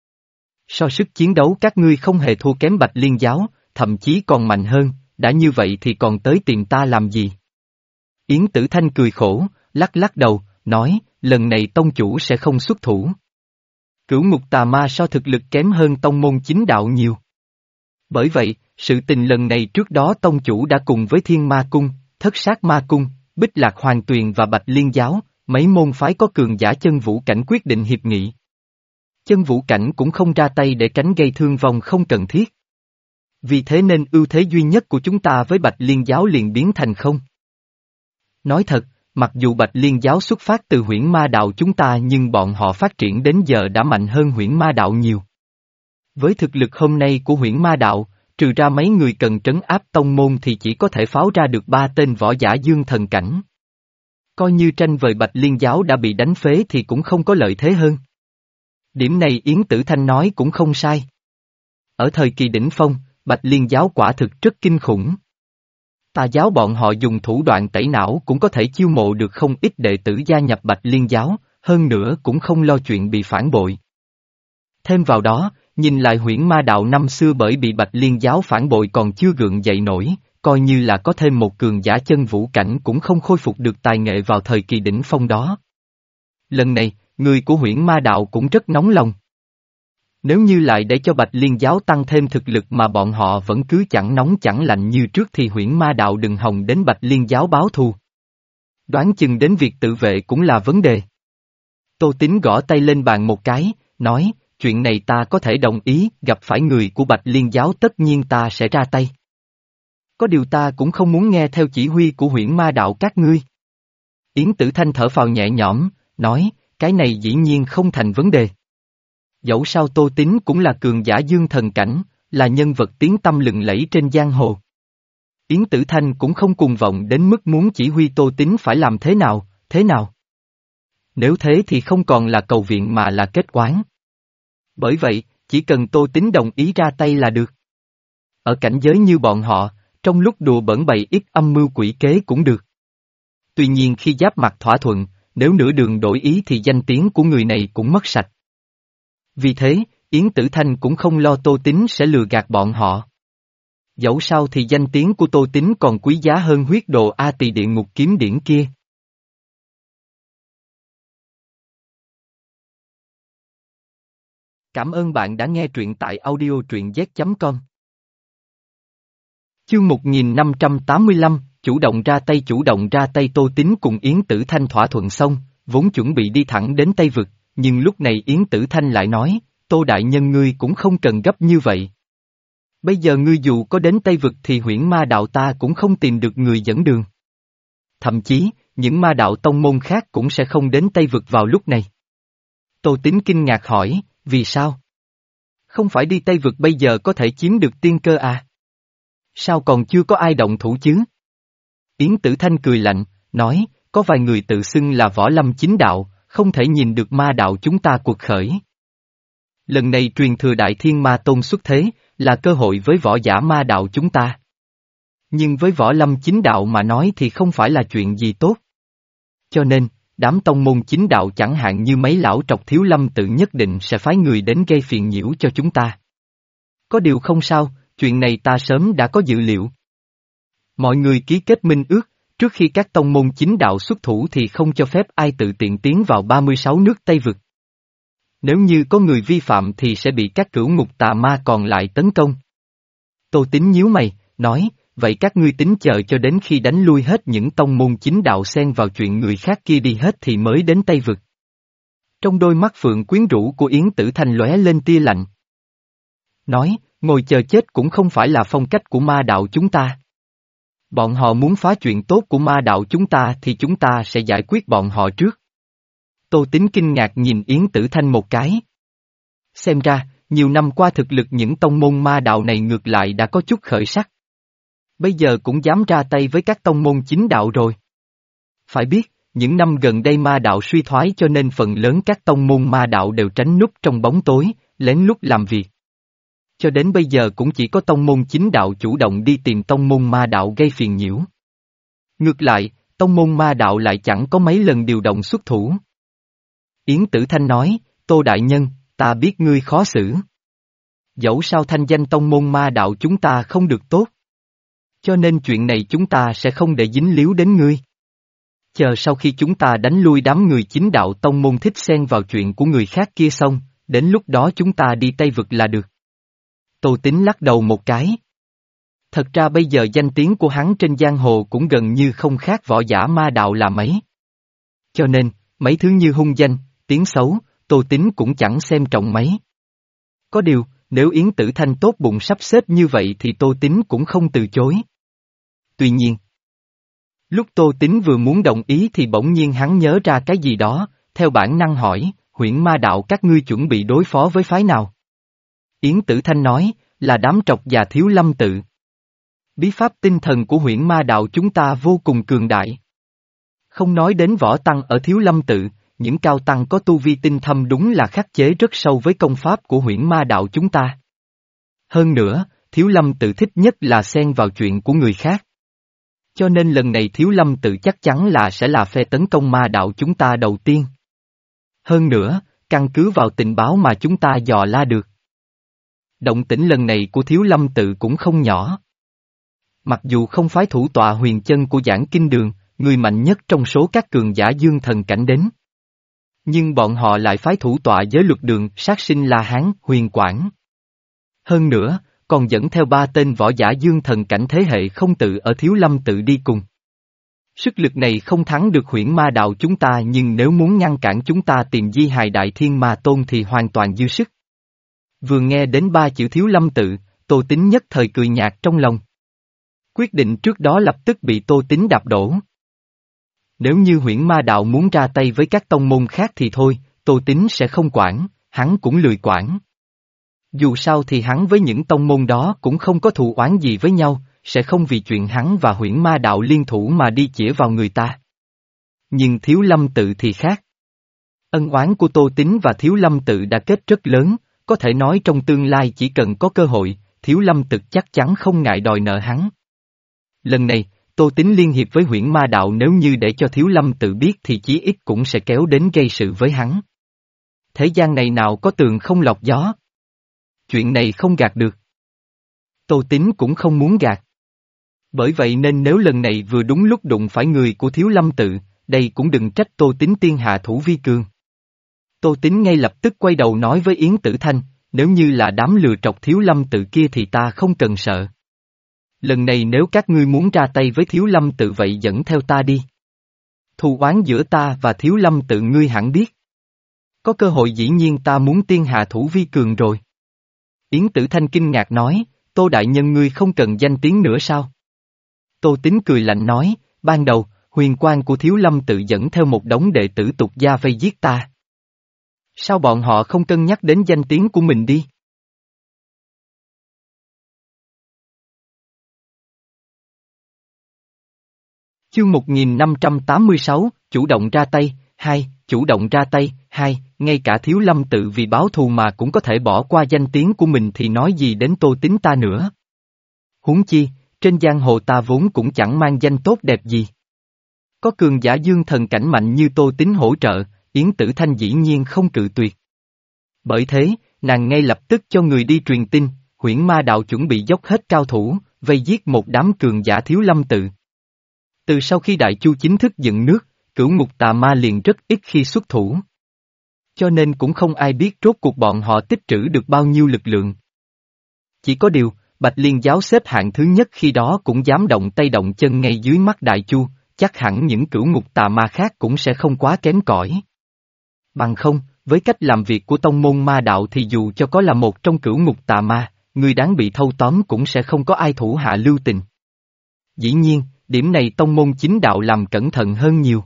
so sức chiến đấu các ngươi không hề thua kém Bạch Liên Giáo, thậm chí còn mạnh hơn, đã như vậy thì còn tới tìm ta làm gì? Yến Tử Thanh cười khổ, lắc lắc đầu, nói, lần này tông chủ sẽ không xuất thủ. Cửu ngục tà ma so thực lực kém hơn tông môn chính đạo nhiều. Bởi vậy, sự tình lần này trước đó tông chủ đã cùng với Thiên Ma Cung, Thất Sát Ma Cung, Bích Lạc Hoàng Tuyền và Bạch Liên Giáo, mấy môn phái có cường giả chân vũ cảnh quyết định hiệp nghị. Chân vũ cảnh cũng không ra tay để tránh gây thương vong không cần thiết. Vì thế nên ưu thế duy nhất của chúng ta với Bạch Liên Giáo liền biến thành không. Nói thật, mặc dù Bạch Liên Giáo xuất phát từ Huyễn Ma Đạo chúng ta nhưng bọn họ phát triển đến giờ đã mạnh hơn Huyễn Ma Đạo nhiều. Với thực lực hôm nay của Huyễn Ma Đạo, trừ ra mấy người cần trấn áp tông môn thì chỉ có thể pháo ra được ba tên võ giả dương thần cảnh. Coi như tranh vời Bạch Liên giáo đã bị đánh phế thì cũng không có lợi thế hơn. Điểm này Yến Tử Thanh nói cũng không sai. Ở thời kỳ đỉnh phong, Bạch Liên giáo quả thực rất kinh khủng. Tà giáo bọn họ dùng thủ đoạn tẩy não cũng có thể chiêu mộ được không ít đệ tử gia nhập Bạch Liên giáo, hơn nữa cũng không lo chuyện bị phản bội. Thêm vào đó, nhìn lại Huyễn Ma đạo năm xưa bởi bị Bạch Liên giáo phản bội còn chưa gượng dậy nổi, coi như là có thêm một cường giả chân vũ cảnh cũng không khôi phục được tài nghệ vào thời kỳ đỉnh phong đó. Lần này, người của Huyễn Ma đạo cũng rất nóng lòng. Nếu như lại để cho Bạch Liên giáo tăng thêm thực lực mà bọn họ vẫn cứ chẳng nóng chẳng lạnh như trước thì Huyễn Ma đạo đừng hòng đến Bạch Liên giáo báo thù. Đoán chừng đến việc tự vệ cũng là vấn đề. Tô Tín gõ tay lên bàn một cái, nói, chuyện này ta có thể đồng ý, gặp phải người của Bạch Liên giáo tất nhiên ta sẽ ra tay. Có điều ta cũng không muốn nghe theo chỉ huy của Huyễn Ma đạo các ngươi. Yến Tử Thanh thở phào nhẹ nhõm, nói, cái này dĩ nhiên không thành vấn đề. Dẫu sao Tô Tín cũng là cường giả dương thần cảnh, là nhân vật tiếng tăm lừng lẫy trên giang hồ. Yến Tử Thanh cũng không cuồng vọng đến mức muốn chỉ huy Tô Tín phải làm thế nào, thế nào. Nếu thế thì không còn là cầu viện mà là kết oán. Bởi vậy, chỉ cần Tô Tín đồng ý ra tay là được. Ở cảnh giới như bọn họ, trong lúc đùa bỡn bày ít âm mưu quỷ kế cũng được. Tuy nhiên khi giáp mặt thỏa thuận, nếu nửa đường đổi ý thì danh tiếng của người này cũng mất sạch. Vì thế, Yến Tử Thanh cũng không lo Tô Tín sẽ lừa gạt bọn họ. Dẫu sao thì danh tiếng của Tô Tín còn quý giá hơn huyết đồ A Tỳ địa ngục kiếm điển kia. Cảm ơn bạn đã nghe truyện tại audio truyện z chấm com. Chương một nghìn năm trăm tám mươi lăm, chủ động ra tay chủ động ra tay Tô Tín cùng Yến Tử Thanh thỏa thuận xong, vốn chuẩn bị đi thẳng đến Tây Vực, nhưng lúc này Yến Tử Thanh lại nói, Tô đại nhân ngươi cũng không cần gấp như vậy. Bây giờ ngươi dù có đến Tây Vực thì Huyễn Ma đạo ta cũng không tìm được người dẫn đường. Thậm chí, những ma đạo tông môn khác cũng sẽ không đến Tây Vực vào lúc này. Tô Tín kinh ngạc hỏi, vì sao? Không phải đi Tây Vực bây giờ có thể chiếm được tiên cơ à? Sao còn chưa có ai động thủ chứ? Yến Tử Thanh cười lạnh, nói, có vài người tự xưng là võ lâm chính đạo, không thể nhìn được ma đạo chúng ta cuộc khởi. Lần này truyền thừa Đại Thiên Ma Tôn xuất thế, là cơ hội với võ giả ma đạo chúng ta. Nhưng với võ lâm chính đạo mà nói thì không phải là chuyện gì tốt. Cho nên, đám tông môn chính đạo chẳng hạn như mấy lão trọc thiếu lâm tự nhất định sẽ phái người đến gây phiền nhiễu cho chúng ta. Có điều không sao, chuyện này ta sớm đã có dự liệu. Mọi người ký kết minh ước, trước khi các tông môn chính đạo xuất thủ thì không cho phép ai tự tiện tiến vào ba mươi sáu nước Tây Vực. Nếu như có người vi phạm thì sẽ bị các cửu ngục tà ma còn lại tấn công. Tô Tín nhíu mày, nói, vậy các ngươi tính chờ cho đến khi đánh lui hết những tông môn chính đạo xen vào chuyện người khác kia đi hết thì mới đến Tây Vực. Trong đôi mắt phượng quyến rũ của Yến Tử Thanh lóe lên tia lạnh. Nói, ngồi chờ chết cũng không phải là phong cách của ma đạo chúng ta. Bọn họ muốn phá chuyện tốt của ma đạo chúng ta thì chúng ta sẽ giải quyết bọn họ trước. Tô Tín kinh ngạc nhìn Yến Tử Thanh một cái. Xem ra, nhiều năm qua thực lực những tông môn ma đạo này ngược lại đã có chút khởi sắc. Bây giờ cũng dám ra tay với các tông môn chính đạo rồi. Phải biết, những năm gần đây ma đạo suy thoái cho nên phần lớn các tông môn ma đạo đều tránh núp trong bóng tối, lén lút làm việc. Cho đến bây giờ cũng chỉ có tông môn chính đạo chủ động đi tìm tông môn ma đạo gây phiền nhiễu. Ngược lại, tông môn ma đạo lại chẳng có mấy lần điều động xuất thủ. Yến Tử Thanh nói, Tô đại nhân, ta biết ngươi khó xử. Dẫu sao thanh danh tông môn ma đạo chúng ta không được tốt. Cho nên chuyện này chúng ta sẽ không để dính líu đến ngươi. Chờ sau khi chúng ta đánh lui đám người chính đạo tông môn thích xen vào chuyện của người khác kia xong, đến lúc đó chúng ta đi Tây Vực là được. Tô Tín lắc đầu một cái. Thật ra bây giờ danh tiếng của hắn trên giang hồ cũng gần như không khác võ giả ma đạo là mấy. Cho nên, mấy thứ như hung danh, tiếng xấu, Tô Tín cũng chẳng xem trọng mấy. Có điều, nếu Yến Tử Thanh tốt bụng sắp xếp như vậy thì Tô Tín cũng không từ chối. Tuy nhiên, lúc Tô Tín vừa muốn đồng ý thì bỗng nhiên hắn nhớ ra cái gì đó, theo bản năng hỏi, Huyễn Ma đạo các ngươi chuẩn bị đối phó với phái nào? Yến Tử Thanh nói, là đám trọc và Thiếu Lâm tự. Bí pháp tinh thần của huyễn ma đạo chúng ta vô cùng cường đại. Không nói đến võ tăng ở Thiếu Lâm tự, những cao tăng có tu vi tinh thâm đúng là khắc chế rất sâu với công pháp của huyễn ma đạo chúng ta. Hơn nữa, Thiếu Lâm tự thích nhất là xen vào chuyện của người khác. Cho nên lần này Thiếu Lâm tự chắc chắn là sẽ là phe tấn công ma đạo chúng ta đầu tiên. Hơn nữa, căn cứ vào tình báo mà chúng ta dò la được. Động tĩnh lần này của Thiếu Lâm tự cũng không nhỏ. Mặc dù không phái thủ tọa huyền chân của Giảng Kinh Đường, người mạnh nhất trong số các cường giả dương thần cảnh đến. Nhưng bọn họ lại phái thủ tọa giới luật đường sát sinh La Hán, Huyền Quảng. Hơn nữa, còn dẫn theo ba tên võ giả dương thần cảnh thế hệ không tự ở Thiếu Lâm tự đi cùng. Sức lực này không thắng được huyễn ma đạo chúng ta, nhưng nếu muốn ngăn cản chúng ta tìm di hài Đại Thiên Ma Tôn thì hoàn toàn dư sức. Vừa nghe đến ba chữ Thiếu Lâm tự, Tô Tín nhất thời cười nhạt trong lòng. Quyết định trước đó lập tức bị Tô Tín đạp đổ. Nếu như huyễn ma đạo muốn ra tay với các tông môn khác thì thôi, Tô Tín sẽ không quản, hắn cũng lười quản. Dù sao thì hắn với những tông môn đó cũng không có thù oán gì với nhau, sẽ không vì chuyện hắn và huyễn ma đạo liên thủ mà đi chĩa vào người ta. Nhưng Thiếu Lâm tự thì khác. Ân oán của Tô Tín và Thiếu Lâm tự đã kết rất lớn, có thể nói trong tương lai chỉ cần có cơ hội, Thiếu Lâm tự chắc chắn không ngại đòi nợ hắn. Lần này, Tô Tín liên hiệp với huyễn ma đạo, nếu như để cho Thiếu Lâm tự biết thì chí ít cũng sẽ kéo đến gây sự với hắn. Thế gian này nào có tường không lọt gió. Chuyện này không gạt được. Tô Tín cũng không muốn gạt. Bởi vậy nên nếu lần này vừa đúng lúc đụng phải người của Thiếu Lâm tự, đây cũng đừng trách Tô Tín tiên hạ thủ vi cường. Tô Tín ngay lập tức quay đầu nói với Yến Tử Thanh, nếu như là đám lừa trọc Thiếu Lâm tự kia thì ta không cần sợ. Lần này nếu các ngươi muốn ra tay với Thiếu Lâm tự vậy dẫn theo ta đi. Thù oán giữa ta và Thiếu Lâm tự ngươi hẳn biết. Có cơ hội dĩ nhiên ta muốn tiên hạ thủ vi cường rồi. Yến Tử Thanh kinh ngạc nói, Tô đại nhân ngươi không cần danh tiếng nữa sao? Tô Tín cười lạnh nói, ban đầu, huyền quang của Thiếu Lâm tự dẫn theo một đống đệ tử tục gia vây giết ta. Sao bọn họ không cân nhắc đến danh tiếng của mình đi? Chương một nghìn năm trăm tám mươi sáu, chủ động ra tay, hai, chủ động ra tay, hai, ngay cả Thiếu Lâm tự vì báo thù mà cũng có thể bỏ qua danh tiếng của mình thì nói gì đến Tô Tín ta nữa. Huống chi, trên giang hồ ta vốn cũng chẳng mang danh tốt đẹp gì. Có cường giả dương thần cảnh mạnh như Tô Tín hỗ trợ, Yến Tử Thanh dĩ nhiên không cự tuyệt. Bởi thế, nàng ngay lập tức cho người đi truyền tin, huyễn ma đạo chuẩn bị dốc hết cao thủ, vây giết một đám cường giả Thiếu Lâm tự. Từ sau khi Đại Chu chính thức dựng nước, Cửu Ngục Tà Ma liền rất ít khi xuất thủ. Cho nên cũng không ai biết rốt cuộc bọn họ tích trữ được bao nhiêu lực lượng. Chỉ có điều, Bạch Liên giáo xếp hạng thứ nhất khi đó cũng dám động tay động chân ngay dưới mắt Đại Chu, chắc hẳn những Cửu Ngục Tà Ma khác cũng sẽ không quá kém cỏi. Bằng không, với cách làm việc của tông môn ma đạo thì dù cho có là một trong Cửu Ngục Tà Ma, người đáng bị thâu tóm cũng sẽ không có ai thủ hạ lưu tình. Dĩ nhiên, điểm này tông môn chính đạo làm cẩn thận hơn nhiều.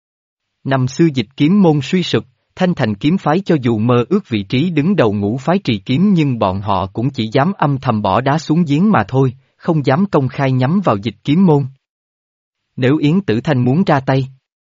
Năm xưa Dịch Kiếm môn suy sụp, Thanh Thành kiếm phái cho dù mơ ước vị trí đứng đầu ngũ phái trì kiếm nhưng bọn họ cũng chỉ dám âm thầm bỏ đá xuống giếng mà thôi, không dám công khai nhắm vào Dịch Kiếm môn. Nếu Yến Tử Thanh muốn ra tay,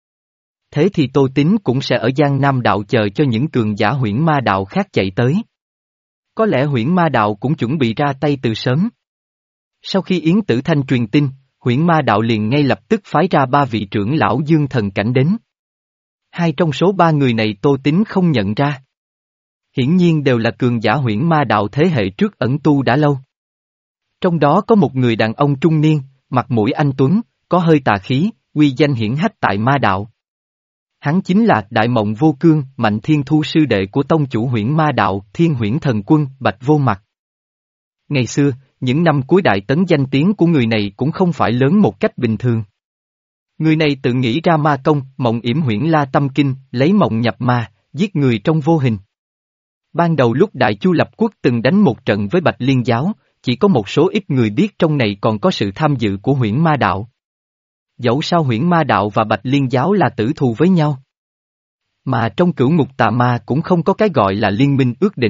thế thì Tô Tín cũng sẽ ở Giang Nam đạo chờ cho những cường giả huyễn ma đạo khác chạy tới. Có lẽ huyễn ma đạo cũng chuẩn bị ra tay từ sớm. Sau khi Yến Tử Thanh truyền tin, huyễn ma đạo liền ngay lập tức phái ra ba vị trưởng lão dương thần cảnh đến. Hai trong số ba người này Tô Tín không nhận ra. Hiển nhiên đều là cường giả huyễn ma đạo thế hệ trước ẩn tu đã lâu. Trong đó có một người đàn ông trung niên, mặt mũi anh tuấn, có hơi tà khí, uy danh hiển hách tại ma đạo. Hắn chính là Đại Mộng Vô Cương, Mạnh Thiên Thu sư đệ của tông chủ huyễn ma đạo, Thiên Huyễn Thần Quân, Bạch Vô Mặt. Ngày xưa, những năm cuối đại tấn danh tiếng của người này cũng không phải lớn một cách bình thường. Người này tự nghĩ ra ma công, mộng yểm huyễn la tâm kinh, lấy mộng nhập ma, giết người trong vô hình. Ban đầu lúc Đại Chu lập quốc từng đánh một trận với Bạch Liên giáo, chỉ có một số ít người biết trong này còn có sự tham dự của huyễn ma đạo. Dẫu sao huyễn ma đạo và Bạch Liên giáo là tử thù với nhau. Mà trong Cửu Ngục Tà Ma cũng không có cái gọi là liên minh ước định,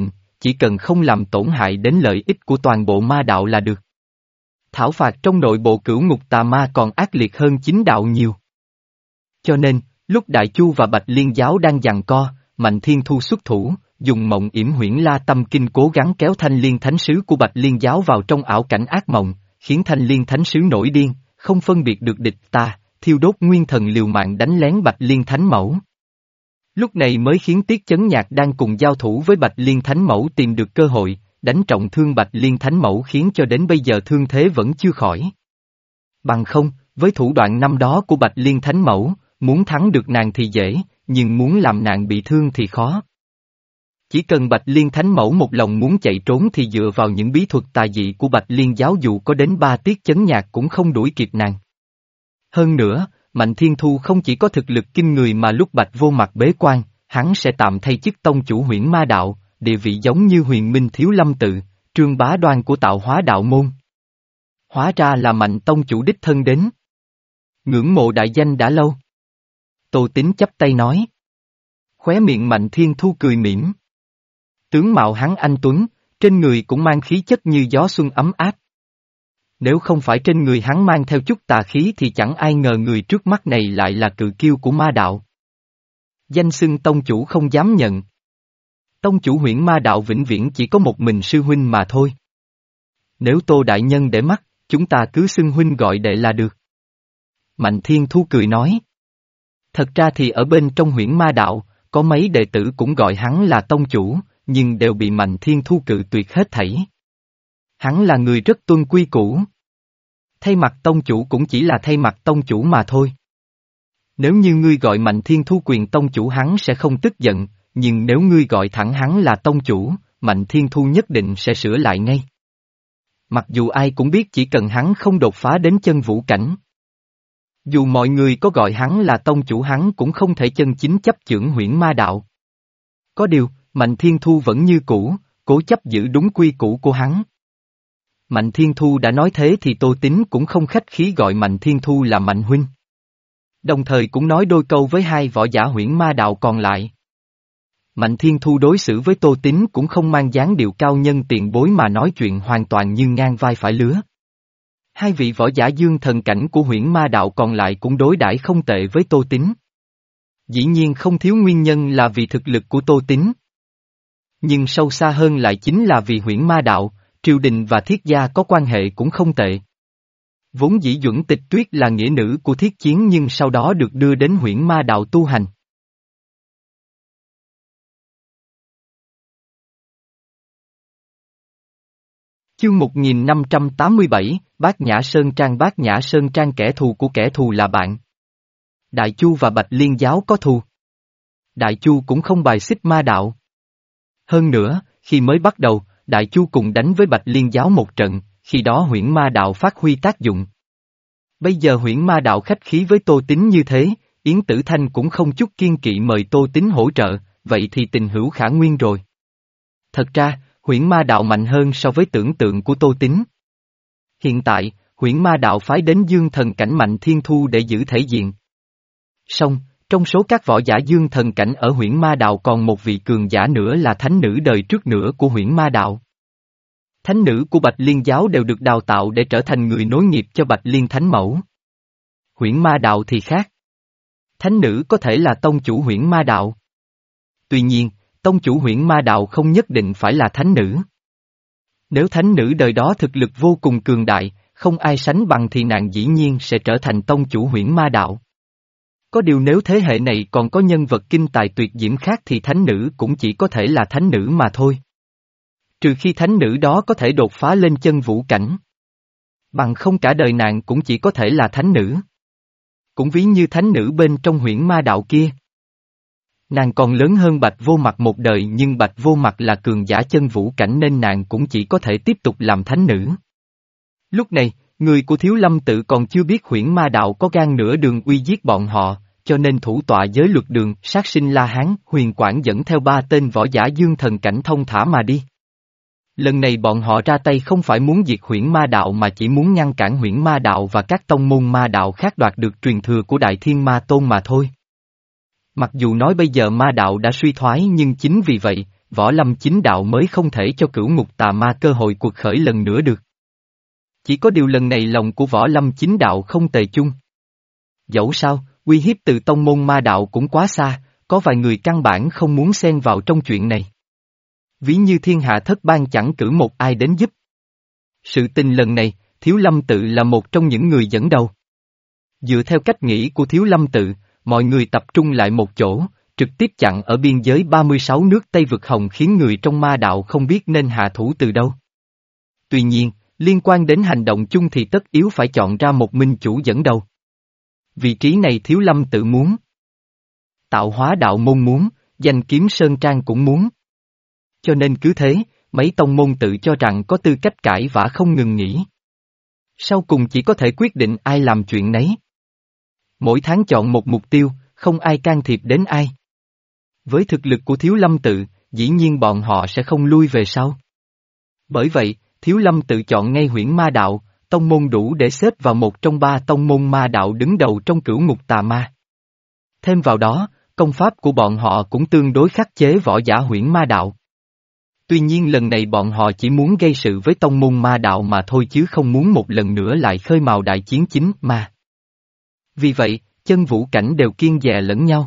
chỉ cần không làm tổn hại đến lợi ích của toàn bộ ma đạo là được. Thảo phạt trong nội bộ cửu ngục tà ma còn ác liệt hơn chính đạo nhiều. Cho nên, lúc Đại Chu và Bạch Liên giáo đang giằng co, Mạnh Thiên Thu xuất thủ, dùng mộng yểm huyễn la tâm kinh cố gắng kéo Thanh Liên Thánh Sứ của Bạch Liên giáo vào trong ảo cảnh ác mộng, khiến Thanh Liên Thánh Sứ nổi điên, không phân biệt được địch ta, thiêu đốt nguyên thần liều mạng đánh lén Bạch Liên Thánh Mẫu. Lúc này mới khiến Tiết Chấn Nhạc đang cùng giao thủ với Bạch Liên Thánh Mẫu tìm được cơ hội, đánh trọng thương Bạch Liên Thánh Mẫu khiến cho đến bây giờ thương thế vẫn chưa khỏi. Bằng không, với thủ đoạn năm đó của Bạch Liên Thánh Mẫu, muốn thắng được nàng thì dễ, nhưng muốn làm nàng bị thương thì khó. Chỉ cần Bạch Liên Thánh Mẫu một lòng muốn chạy trốn thì dựa vào những bí thuật tà dị của Bạch Liên giáo dù có đến ba Tiết Chấn Nhạc cũng không đuổi kịp nàng. Hơn nữa, Mạnh Thiên Thu không chỉ có thực lực kinh người mà lúc Bạch Vô Mặt bế quan, hắn sẽ tạm thay chức tông chủ Huyễn Ma đạo, địa vị giống như Huyền Minh Thiếu Lâm Tự, Trương Bá Đoan của Tạo Hóa đạo môn. Hóa ra là Mạnh tông chủ đích thân đến. Ngưỡng mộ đại danh đã lâu. Tô Tín chắp tay nói. Khóe miệng Mạnh Thiên Thu cười mỉm. Tướng mạo hắn anh tuấn, trên người cũng mang khí chất như gió xuân ấm áp. Nếu không phải trên người hắn mang theo chút tà khí thì chẳng ai ngờ người trước mắt này lại là cự kiêu của ma đạo. Danh xưng tông chủ không dám nhận. Tông chủ Huyễn Ma đạo vĩnh viễn chỉ có một mình sư huynh mà thôi. Nếu Tô đại nhân để mắt, chúng ta cứ xưng huynh gọi đệ là được. Mạnh Thiên Thu cười nói. Thật ra thì ở bên trong Huyễn Ma đạo, có mấy đệ tử cũng gọi hắn là tông chủ, nhưng đều bị Mạnh Thiên Thu cự tuyệt hết thảy. Hắn là người rất tuân quy củ. Thay mặt tông chủ cũng chỉ là thay mặt tông chủ mà thôi. Nếu như ngươi gọi Mạnh Thiên Thu quyền tông chủ hắn sẽ không tức giận, nhưng nếu ngươi gọi thẳng hắn là tông chủ, Mạnh Thiên Thu nhất định sẽ sửa lại ngay. Mặc dù ai cũng biết chỉ cần hắn không đột phá đến chân vũ cảnh. Dù mọi người có gọi hắn là tông chủ hắn cũng không thể chân chính chấp chưởng Huyễn Ma đạo. Có điều, Mạnh Thiên Thu vẫn như cũ, cố chấp giữ đúng quy củ của hắn. Mạnh Thiên Thu đã nói thế thì Tô Tín cũng không khách khí gọi Mạnh Thiên Thu là Mạnh huynh. Đồng thời cũng nói đôi câu với hai võ giả Huyễn Ma đạo còn lại. Mạnh Thiên Thu đối xử với Tô Tín cũng không mang dáng điệu cao nhân tiền bối mà nói chuyện hoàn toàn như ngang vai phải lứa. Hai vị võ giả dương thần cảnh của Huyễn Ma đạo còn lại cũng đối đãi không tệ với Tô Tín. Dĩ nhiên không thiếu nguyên nhân là vì thực lực của Tô Tín. Nhưng sâu xa hơn lại chính là vì Huyễn Ma đạo, triều đình và Thiết gia có quan hệ cũng không tệ. Vốn dĩ Duẩn Tịch Tuyết là nghĩa nữ của Thiết Chiến nhưng sau đó được đưa đến Huyễn Ma đạo tu hành. Chương một nghìn năm trăm tám mươi bảy, Bát Nhã Sơn Trang. Bát Nhã Sơn Trang kẻ thù của kẻ thù là bạn. Đại Chu và Bạch Liên giáo có thù. Đại Chu cũng không bài xích ma đạo. Hơn nữa, khi mới bắt đầu, Đại Chu cùng đánh với Bạch Liên giáo một trận, khi đó Huyễn Ma đạo phát huy tác dụng. Bây giờ Huyễn Ma đạo khách khí với Tô Tín như thế, Yến Tử Thanh cũng không chút kiên kỵ mời Tô Tín hỗ trợ, vậy thì tình hữu khả nguyên rồi. Thật ra, Huyễn Ma đạo mạnh hơn so với tưởng tượng của Tô Tín. Hiện tại, Huyễn Ma đạo phái đến dương thần cảnh Mạnh Thiên Thu để giữ thể diện. Song, trong số các võ giả dương thần cảnh ở Huyễn Ma đạo còn một vị cường giả nữa là thánh nữ đời trước nữa của Huyễn Ma đạo. Thánh nữ của Bạch Liên giáo đều được đào tạo để trở thành người nối nghiệp cho Bạch Liên Thánh Mẫu. Huyễn Ma đạo thì khác. Thánh nữ có thể là tông chủ Huyễn Ma đạo. Tuy nhiên, tông chủ Huyễn Ma đạo không nhất định phải là thánh nữ. Nếu thánh nữ đời đó thực lực vô cùng cường đại, không ai sánh bằng thì nàng dĩ nhiên sẽ trở thành tông chủ Huyễn Ma đạo. Có điều nếu thế hệ này còn có nhân vật kinh tài tuyệt diễm khác thì thánh nữ cũng chỉ có thể là thánh nữ mà thôi. Trừ khi thánh nữ đó có thể đột phá lên chân vũ cảnh. Bằng không cả đời nàng cũng chỉ có thể là thánh nữ. Cũng ví như thánh nữ bên trong Huyễn Ma đạo kia. Nàng còn lớn hơn Bạch Vô Mặt một đời nhưng Bạch Vô Mặt là cường giả chân vũ cảnh nên nàng cũng chỉ có thể tiếp tục làm thánh nữ. Lúc này, người của Thiếu Lâm Tự còn chưa biết Huyễn Ma đạo có gan nửa đường uy giết bọn họ, cho nên thủ tọa giới luật đường, sát sinh La Hán, Huyền Quảng dẫn theo ba tên võ giả dương thần cảnh thông thả mà đi. Lần này bọn họ ra tay không phải muốn diệt Huyễn Ma đạo mà chỉ muốn ngăn cản Huyễn Ma đạo và các tông môn ma đạo khác đoạt được truyền thừa của Đại Thiên Ma Tôn mà thôi. Mặc dù nói bây giờ ma đạo đã suy thoái nhưng chính vì vậy, Võ Lâm Chính Đạo mới không thể cho Cửu Ngục Tà Ma cơ hội cuộc khởi lần nữa được. Chỉ có điều lần này lòng của Võ Lâm Chính Đạo không tề chung. Dẫu sao, uy hiếp từ tông môn ma đạo cũng quá xa, có vài người căn bản không muốn xen vào trong chuyện này. Ví như thiên hạ thất bang chẳng cử một ai đến giúp. Sự tình lần này, Thiếu Lâm Tự là một trong những người dẫn đầu. Dựa theo cách nghĩ của Thiếu Lâm Tự, mọi người tập trung lại một chỗ, trực tiếp chặn ở biên giới ba mươi sáu nước Tây Vực Hồng khiến người trong ma đạo không biết nên hạ thủ từ đâu. Tuy nhiên, liên quan đến hành động chung thì tất yếu phải chọn ra một minh chủ dẫn đầu. Vị trí này Thiếu Lâm Tự muốn. Tạo Hóa Đạo Môn muốn, Danh Kiếm Sơn Trang cũng muốn. Cho nên cứ thế, mấy tông môn tự cho rằng có tư cách cãi vã không ngừng nghỉ. Sau cùng chỉ có thể quyết định ai làm chuyện nấy. Mỗi tháng chọn một mục tiêu, không ai can thiệp đến ai. Với thực lực của Thiếu Lâm Tự, dĩ nhiên bọn họ sẽ không lui về sau. Bởi vậy, Thiếu Lâm Tự chọn ngay Huyễn Ma Đạo, tông môn đủ để xếp vào một trong ba tông môn ma đạo đứng đầu trong Cửu Ngục Tà Ma. Thêm vào đó, công pháp của bọn họ cũng tương đối khắc chế võ giả Huyễn Ma Đạo. Tuy nhiên lần này bọn họ chỉ muốn gây sự với tông môn ma đạo mà thôi chứ không muốn một lần nữa lại khơi mào đại chiến chính ma. Vì vậy, chân vũ cảnh đều kiêng dè lẫn nhau.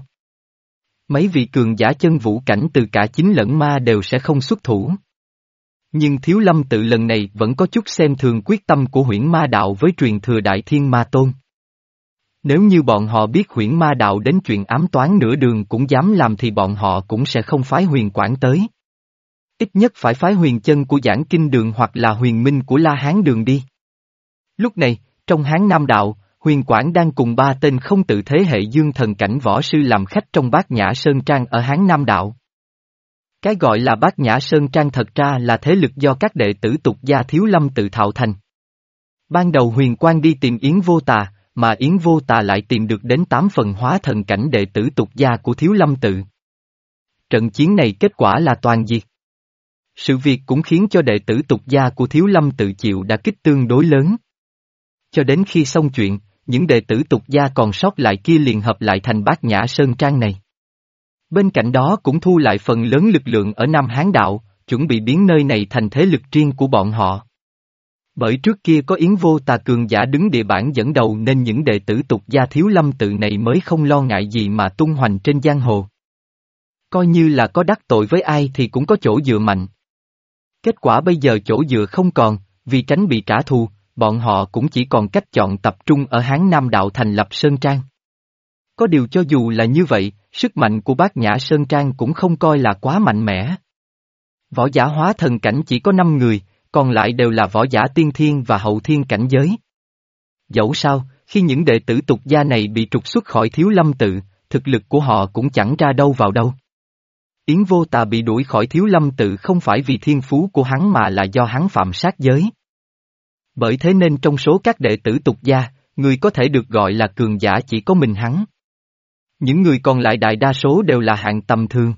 Mấy vị cường giả chân vũ cảnh từ cả chính lẫn ma đều sẽ không xuất thủ. Nhưng Thiếu Lâm Tự lần này vẫn có chút xem thường quyết tâm của Huyễn Ma Đạo với truyền thừa Đại Thiên Ma Tôn. Nếu như bọn họ biết Huyễn Ma Đạo đến chuyện ám toán nửa đường cũng dám làm thì bọn họ cũng sẽ không phái Huyền Quảng tới. Ít nhất phải phái Huyền Chân của Giảng Kinh Đường hoặc là Huyền Minh của La Hán Đường đi. Lúc này, trong Hán Nam Đạo, Huyền Quảng đang cùng ba tên không tự thế hệ dương thần cảnh võ sư làm khách trong Bát Nhã Sơn Trang ở Hán Nam Đạo. Cái gọi là Bát Nhã Sơn Trang thật ra là thế lực do các đệ tử tục gia Thiếu Lâm tự tạo thành. Ban đầu Huyền Quang đi tìm Yến Vô Tà, mà Yến Vô Tà lại tìm được đến tám phần hóa thần cảnh đệ tử tục gia của Thiếu Lâm tự. Trận chiến này kết quả là toàn diệt. Sự việc cũng khiến cho đệ tử tục gia của Thiếu Lâm tự chịu đả kích tương đối lớn. Cho đến khi xong chuyện, những đệ tử tục gia còn sót lại kia liền hợp lại thành Bát Nhã Sơn Trang này. Bên cạnh đó cũng thu lại phần lớn lực lượng ở Nam Hán Đạo, chuẩn bị biến nơi này thành thế lực riêng của bọn họ. Bởi trước kia có Yến Vô Tà cường giả đứng địa bản dẫn đầu nên những đệ tử tục gia Thiếu Lâm tự này mới không lo ngại gì mà tung hoành trên giang hồ. Coi như là có đắc tội với ai thì cũng có chỗ dựa mạnh. Kết quả bây giờ chỗ dựa không còn, vì tránh bị trả thù, bọn họ cũng chỉ còn cách chọn tập trung ở Hán Nam Đạo thành lập Sơn Trang. Có điều cho dù là như vậy, sức mạnh của Bát Nhã Sơn Trang cũng không coi là quá mạnh mẽ. Võ giả hóa thần cảnh chỉ có năm người, còn lại đều là võ giả tiên thiên và hậu thiên cảnh giới. Dẫu sao, khi những đệ tử tục gia này bị trục xuất khỏi Thiếu Lâm tự, thực lực của họ cũng chẳng ra đâu vào đâu. Yến Vô Tà bị đuổi khỏi Thiếu Lâm tự không phải vì thiên phú của hắn mà là do hắn phạm sát giới. Bởi thế nên trong số các đệ tử tục gia, người có thể được gọi là cường giả chỉ có mình hắn. Những người còn lại đại đa số đều là hạng tầm thường.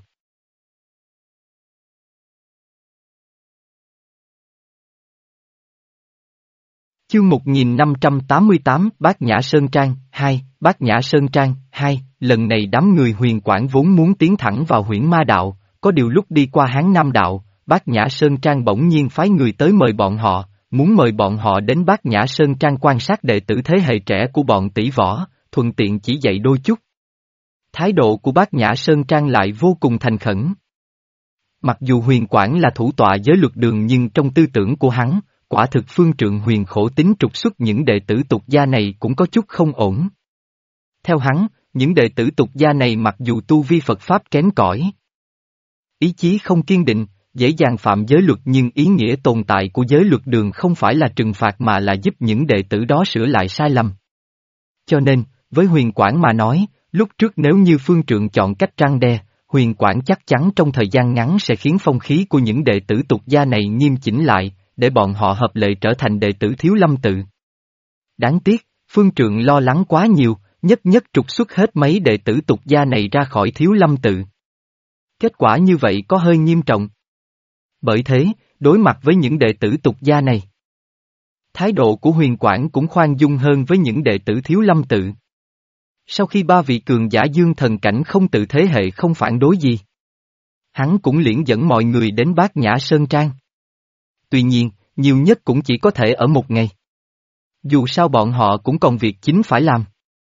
Chương một nghìn năm trăm tám mươi tám Bát Nhã Sơn Trang, hai, Bát Nhã Sơn Trang, hai, lần này đám người Huyền Quảng vốn muốn tiến thẳng vào Huyễn Ma Đạo, có điều lúc đi qua Hán Nam Đạo, Bát Nhã Sơn Trang bỗng nhiên phái người tới mời bọn họ, muốn mời bọn họ đến Bát Nhã Sơn Trang quan sát đệ tử thế hệ trẻ của bọn tỷ võ, thuận tiện chỉ dạy đôi chút. Thái độ của Bát Nhã Sơn Trang lại vô cùng thành khẩn. Mặc dù Huyền Quảng là thủ tọa giới luật đường nhưng trong tư tưởng của hắn, quả thực phương trượng huyền khổ tính trục xuất những đệ tử tục gia này cũng có chút không ổn. Theo hắn, những đệ tử tục gia này mặc dù tu vi Phật Pháp kém cỏi, ý chí không kiên định, dễ dàng phạm giới luật nhưng ý nghĩa tồn tại của giới luật đường không phải là trừng phạt mà là giúp những đệ tử đó sửa lại sai lầm. Cho nên, với Huyền Quảng mà nói, lúc trước nếu như phương trượng chọn cách răn đe, Huyền Quảng chắc chắn trong thời gian ngắn sẽ khiến phong khí của những đệ tử tục gia này nghiêm chỉnh lại, để bọn họ hợp lệ trở thành đệ tử Thiếu Lâm tự. Đáng tiếc, phương trượng lo lắng quá nhiều, nhất nhất trục xuất hết mấy đệ tử tục gia này ra khỏi Thiếu Lâm tự. Kết quả như vậy có hơi nghiêm trọng. Bởi thế, đối mặt với những đệ tử tục gia này, thái độ của Huyền Quảng cũng khoan dung hơn với những đệ tử Thiếu Lâm tự. Sau khi ba vị cường giả dương thần cảnh không tự thế hệ không phản đối gì, Hắn cũng liễn dẫn mọi người đến Bát Nhã Sơn Trang. Tuy nhiên, nhiều nhất cũng chỉ có thể ở một ngày. Dù sao bọn họ cũng còn việc chính phải làm.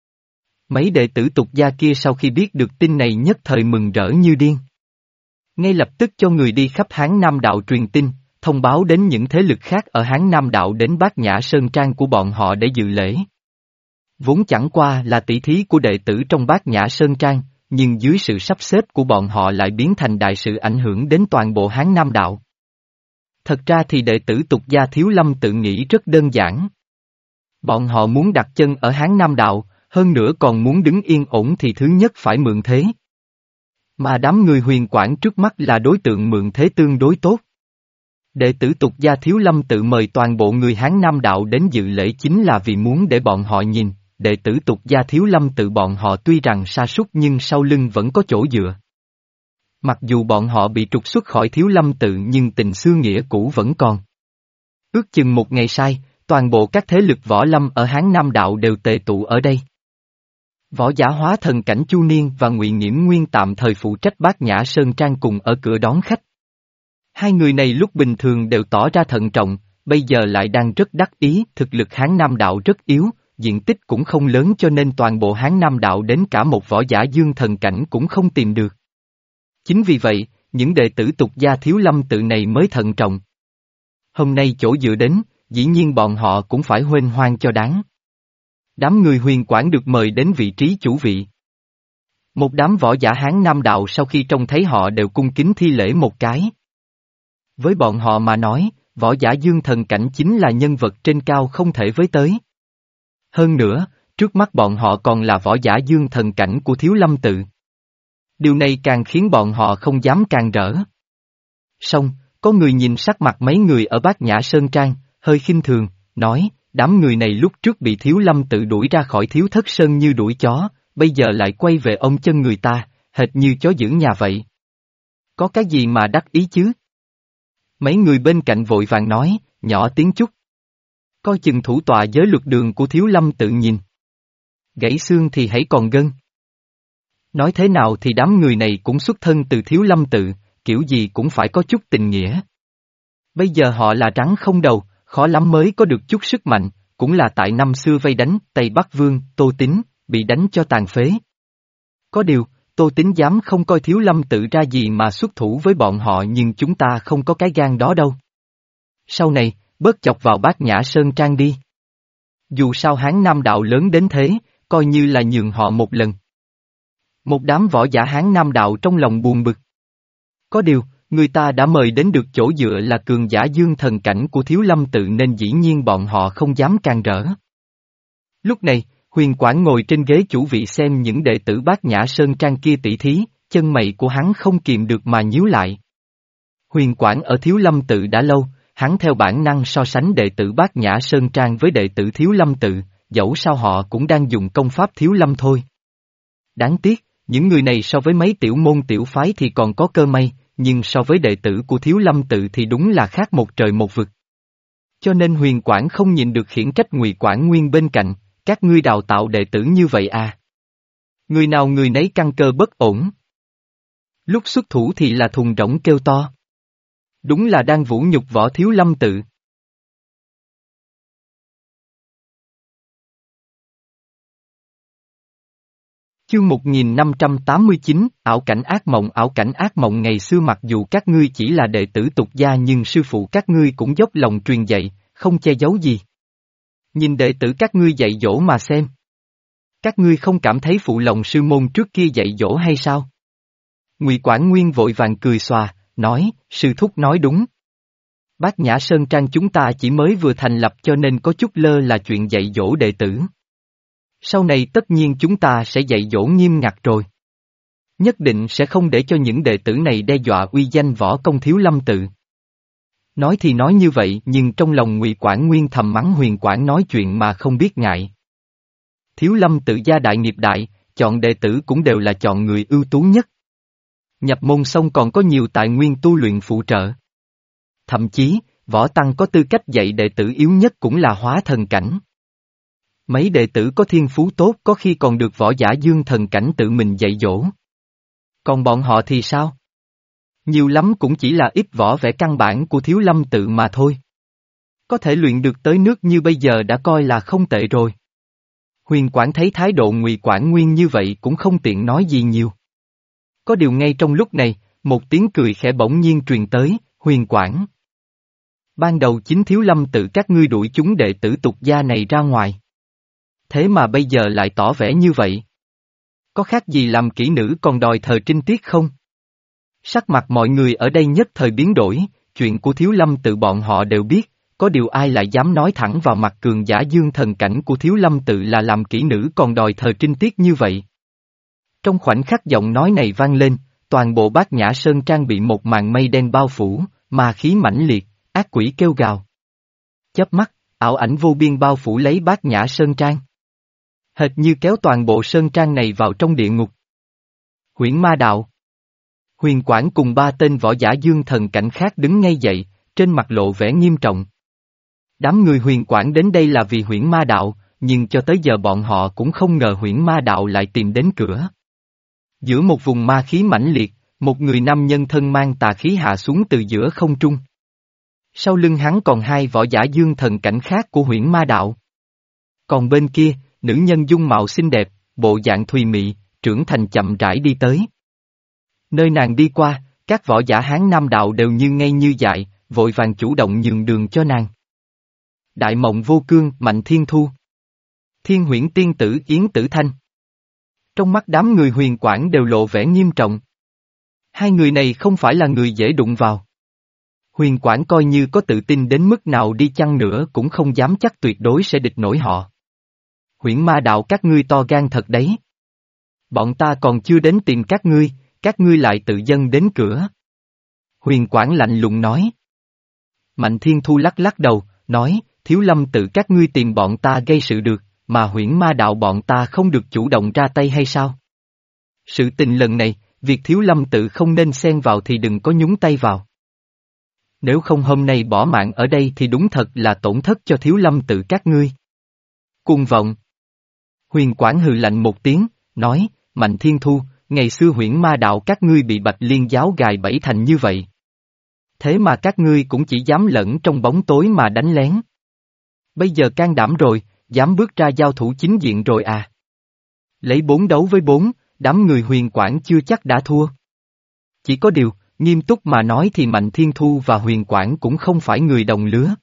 Mấy đệ tử tục gia kia sau khi biết được tin này nhất thời mừng rỡ như điên. Ngay lập tức cho người đi khắp Hán Nam Đạo truyền tin, thông báo đến những thế lực khác ở Hán Nam Đạo đến Bát Nhã Sơn Trang của bọn họ để dự lễ. Vốn chẳng qua là tỷ thí của đệ tử trong Bát Nhã Sơn Trang, nhưng dưới sự sắp xếp của bọn họ lại biến thành đại sự ảnh hưởng đến toàn bộ Hán Nam Đạo. Thật ra thì đệ tử tục gia Thiếu Lâm tự nghĩ rất đơn giản. Bọn họ muốn đặt chân ở Hán Nam Đạo, hơn nữa còn muốn đứng yên ổn thì thứ nhất phải mượn thế. Mà đám người Huyền Quảng trước mắt là đối tượng mượn thế tương đối tốt. Đệ tử tục gia Thiếu Lâm tự mời toàn bộ người Hán Nam Đạo đến dự lễ chính là vì muốn để bọn họ nhìn, đệ tử tục gia Thiếu Lâm tự bọn họ tuy rằng sa sút nhưng sau lưng vẫn có chỗ dựa. Mặc dù bọn họ bị trục xuất khỏi Thiếu Lâm tự nhưng tình xưa nghĩa cũ vẫn còn. Ước chừng một ngày sai, toàn bộ các thế lực võ lâm ở Hán Nam Đạo đều tề tụ ở đây. Võ giả hóa thần cảnh Chu Niên và Ngụy Nghiễm Nguyên tạm thời phụ trách Bát Nhã Sơn Trang cùng ở cửa đón khách. Hai người này lúc bình thường đều tỏ ra thận trọng, bây giờ lại đang rất đắc ý, thực lực Hán Nam Đạo rất yếu, diện tích cũng không lớn cho nên toàn bộ Hán Nam Đạo đến cả một võ giả dương thần cảnh cũng không tìm được. Chính vì vậy, những đệ tử tục gia Thiếu Lâm tự này mới thận trọng. Hôm nay chỗ dựa đến, dĩ nhiên bọn họ cũng phải huênh hoang cho đáng. Đám người Huyền Quảng được mời đến vị trí chủ vị. Một đám võ giả Hán Nam Đạo sau khi trông thấy họ đều cung kính thi lễ một cái. Với bọn họ mà nói, võ giả dương thần cảnh chính là nhân vật trên cao không thể với tới. Hơn nữa, trước mắt bọn họ còn là võ giả dương thần cảnh của Thiếu Lâm tự. Điều này càng khiến bọn họ không dám càng rỡ. Song, có người nhìn sắc mặt mấy người ở Bát Nhã Sơn Trang, hơi khinh thường, nói, đám người này lúc trước bị Thiếu Lâm tự đuổi ra khỏi Thiếu Thất Sơn như đuổi chó, bây giờ lại quay về ôm chân người ta, hệt như chó giữ nhà vậy. Có cái gì mà đắc ý chứ? Mấy người bên cạnh vội vàng nói, nhỏ tiếng chút. Coi chừng thủ tọa giới luật đường của Thiếu Lâm tự nhìn. Gãy xương thì hãy còn gân. Nói thế nào thì đám người này cũng xuất thân từ Thiếu Lâm tự, kiểu gì cũng phải có chút tình nghĩa. Bây giờ họ là rắn không đầu, khó lắm mới có được chút sức mạnh, cũng là tại năm xưa vây đánh Tây Bắc Vương, Tô Tín, bị đánh cho tàn phế. Có điều, Tô Tín dám không coi Thiếu Lâm tự ra gì mà xuất thủ với bọn họ nhưng chúng ta không có cái gan đó đâu. Sau này, bớt chọc vào Bát Nhã Sơn Trang đi. Dù sao Hán Nam Đạo lớn đến thế, coi như là nhường họ một lần. Một đám võ giả Hán Nam Đạo trong lòng buồn bực. Có điều, người ta đã mời đến được chỗ dựa là cường giả dương thần cảnh của Thiếu Lâm tự nên dĩ nhiên bọn họ không dám can rỡ. Lúc này, Huyền Quảng ngồi trên ghế chủ vị xem những đệ tử Bát Nhã Sơn Trang kia tỷ thí, chân mày của hắn không kìm được mà nhíu lại. Huyền Quảng ở Thiếu Lâm tự đã lâu, hắn theo bản năng so sánh đệ tử Bát Nhã Sơn Trang với đệ tử Thiếu Lâm tự, dẫu sao họ cũng đang dùng công pháp Thiếu Lâm thôi. Đáng tiếc, những người này so với mấy tiểu môn tiểu phái thì còn có cơ may, nhưng so với đệ tử của Thiếu Lâm tự thì đúng là khác một trời một vực. Cho nên Huyền Quảng không nhìn được khiển trách Ngụy Quảng Nguyên bên cạnh, các ngươi đào tạo đệ tử như vậy à? Người nào người nấy căn cơ bất ổn. Lúc xuất thủ thì là thùng rỗng kêu to. Đúng là đang vũ nhục võ Thiếu Lâm tự. Chương một nghìn năm trăm tám mươi chín, ảo cảnh ác mộng. Ảo cảnh ác mộng. Ngày xưa mặc dù các ngươi chỉ là đệ tử tục gia nhưng sư phụ các ngươi cũng dốc lòng truyền dạy, không che giấu gì. Nhìn đệ tử các ngươi dạy dỗ mà xem. Các ngươi không cảm thấy phụ lòng sư môn trước kia dạy dỗ hay sao? Ngụy Quảng Nguyên vội vàng cười xòa, nói, sư thúc nói đúng. Bát Nhã Sơn Trang chúng ta chỉ mới vừa thành lập cho nên có chút lơ là chuyện dạy dỗ đệ tử. Sau này tất nhiên chúng ta sẽ dạy dỗ nghiêm ngặt rồi. Nhất định sẽ không để cho những đệ tử này đe dọa uy danh võ công Thiếu Lâm tự. Nói thì nói như vậy nhưng trong lòng Ngụy Quảng Nguyên thầm mắng Huyền Quảng nói chuyện mà không biết ngại. Thiếu Lâm tự gia đại nghiệp đại, chọn đệ tử cũng đều là chọn người ưu tú nhất. Nhập môn xong còn có nhiều tài nguyên tu luyện phụ trợ. Thậm chí, võ tăng có tư cách dạy đệ tử yếu nhất cũng là hóa thần cảnh. Mấy đệ tử có thiên phú tốt có khi còn được võ giả dương thần cảnh tự mình dạy dỗ. Còn bọn họ thì sao? Nhiều lắm cũng chỉ là ít võ vẽ căn bản của Thiếu Lâm tự mà thôi. Có thể luyện được tới nước như bây giờ đã coi là không tệ rồi. Huyền Quản thấy thái độ Ngụy Quản Nguyên như vậy cũng không tiện nói gì nhiều. Có điều ngay trong lúc này, một tiếng cười khẽ bỗng nhiên truyền tới, Huyền Quản. Ban đầu chính Thiếu Lâm tự các ngươi đuổi chúng đệ tử tục gia này ra ngoài. Thế mà bây giờ lại tỏ vẻ như vậy. Có khác gì làm kỹ nữ còn đòi thờ trinh tiết không? Sắc mặt mọi người ở đây nhất thời biến đổi, chuyện của Thiếu Lâm tự bọn họ đều biết, có điều ai lại dám nói thẳng vào mặt cường giả dương thần cảnh của Thiếu Lâm tự là làm kỹ nữ còn đòi thờ trinh tiết như vậy. Trong khoảnh khắc giọng nói này vang lên, toàn bộ Bát Nhã Sơn Trang bị một màn mây đen bao phủ, ma khí mãnh liệt, ác quỷ kêu gào. Chớp mắt, ảo ảnh vô biên bao phủ lấy Bát Nhã Sơn Trang. Hệt như kéo toàn bộ Sơn Trang này vào trong địa ngục. Huyễn Ma Đạo. Huyền Quản cùng ba tên võ giả dương thần cảnh khác đứng ngay dậy, trên mặt lộ vẻ nghiêm trọng. Đám người Huyền Quản đến đây là vì Huyễn Ma Đạo, nhưng cho tới giờ bọn họ cũng không ngờ Huyễn Ma Đạo lại tìm đến cửa. Giữa một vùng ma khí mãnh liệt, một người nam nhân thân mang tà khí hạ xuống từ giữa không trung. Sau lưng hắn còn hai võ giả dương thần cảnh khác của Huyễn Ma Đạo. Còn bên kia, nữ nhân dung mạo xinh đẹp, bộ dạng thùy mị, trưởng thành chậm rãi đi tới. Nơi nàng đi qua, các võ giả Hán Nam Đạo đều như ngây như dại, vội vàng chủ động nhường đường cho nàng. Đại Mộng Vô Cương, Mạnh Thiên Thu. Thiên Huyễn Tiên Tử Yến Tử Thanh. Trong mắt đám người Huyền Quản đều lộ vẻ nghiêm trọng. Hai người này không phải là người dễ đụng vào. Huyền Quản coi như có tự tin đến mức nào đi chăng nữa cũng không dám chắc tuyệt đối sẽ địch nổi họ. Huyễn Ma Đạo các ngươi to gan thật đấy. Bọn ta còn chưa đến tìm các ngươi, các ngươi lại tự dâng đến cửa. Huyền Quản lạnh lùng nói. Mạnh Thiên Thu lắc lắc đầu, nói, Thiếu Lâm tự các ngươi tìm bọn ta gây sự được, mà Huyễn Ma Đạo bọn ta không được chủ động ra tay hay sao? Sự tình lần này, việc Thiếu Lâm tự không nên xen vào thì đừng có nhúng tay vào. Nếu không hôm nay bỏ mạng ở đây thì đúng thật là tổn thất cho Thiếu Lâm tự các ngươi. Cuồng vọng. Huyền Quản hừ lạnh một tiếng, nói, Mạnh Thiên Thu, ngày xưa Huyễn Ma Đạo các ngươi bị Bạch Liên giáo gài bẫy thành như vậy. Thế mà các ngươi cũng chỉ dám lẫn trong bóng tối mà đánh lén. Bây giờ can đảm rồi, dám bước ra giao thủ chính diện rồi à? Lấy bốn đấu với bốn, đám người Huyền Quản chưa chắc đã thua. Chỉ có điều, nghiêm túc mà nói thì Mạnh Thiên Thu và Huyền Quản cũng không phải người đồng lứa.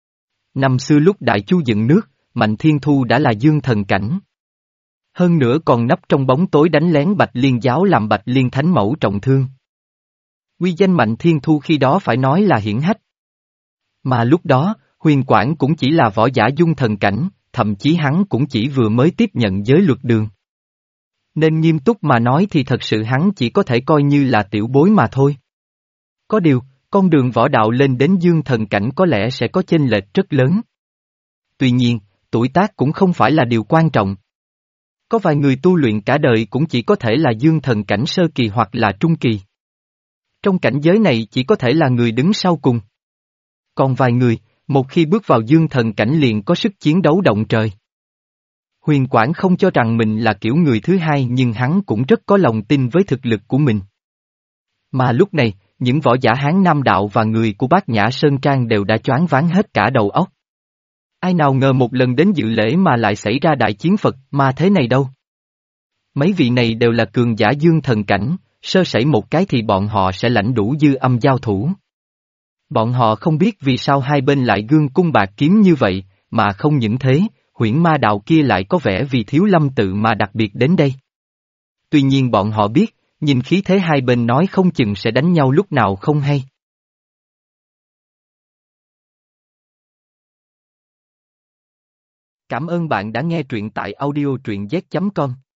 Năm xưa lúc Đại Chu dựng nước, Mạnh Thiên Thu đã là dương thần cảnh. Hơn nữa còn nấp trong bóng tối đánh lén Bạch Liên giáo làm Bạch Liên Thánh Mẫu trọng thương. Uy danh Mạnh Thiên Thu khi đó phải nói là hiển hách. Mà lúc đó, Huyền Quản cũng chỉ là võ giả dung thần cảnh, thậm chí hắn cũng chỉ vừa mới tiếp nhận giới luật đường. Nên nghiêm túc mà nói thì thật sự hắn chỉ có thể coi như là tiểu bối mà thôi. Có điều, con đường võ đạo lên đến dương thần cảnh có lẽ sẽ có chênh lệch rất lớn. Tuy nhiên, tuổi tác cũng không phải là điều quan trọng. Có vài người tu luyện cả đời cũng chỉ có thể là dương thần cảnh sơ kỳ hoặc là trung kỳ. Trong cảnh giới này chỉ có thể là người đứng sau cùng. Còn vài người, một khi bước vào dương thần cảnh liền có sức chiến đấu động trời. Huyền Quản không cho rằng mình là kiểu người thứ hai nhưng hắn cũng rất có lòng tin với thực lực của mình. Mà lúc này, những võ giả Hán Nam Đạo và người của Bát Nhã Sơn Trang đều đã choáng váng hết cả đầu óc. Ai nào ngờ một lần đến dự lễ mà lại xảy ra đại chiến Phật ma thế này đâu. Mấy vị này đều là cường giả dương thần cảnh, sơ sẩy một cái thì bọn họ sẽ lãnh đủ dư âm giao thủ. Bọn họ không biết vì sao hai bên lại gương cung bạc kiếm như vậy, mà không những thế, Huyễn Ma Đạo kia lại có vẻ vì Thiếu Lâm tự mà đặc biệt đến đây. Tuy nhiên bọn họ biết, nhìn khí thế hai bên nói không chừng sẽ đánh nhau lúc nào không hay. Cảm ơn bạn đã nghe truyện tại audio truyện z chấm com.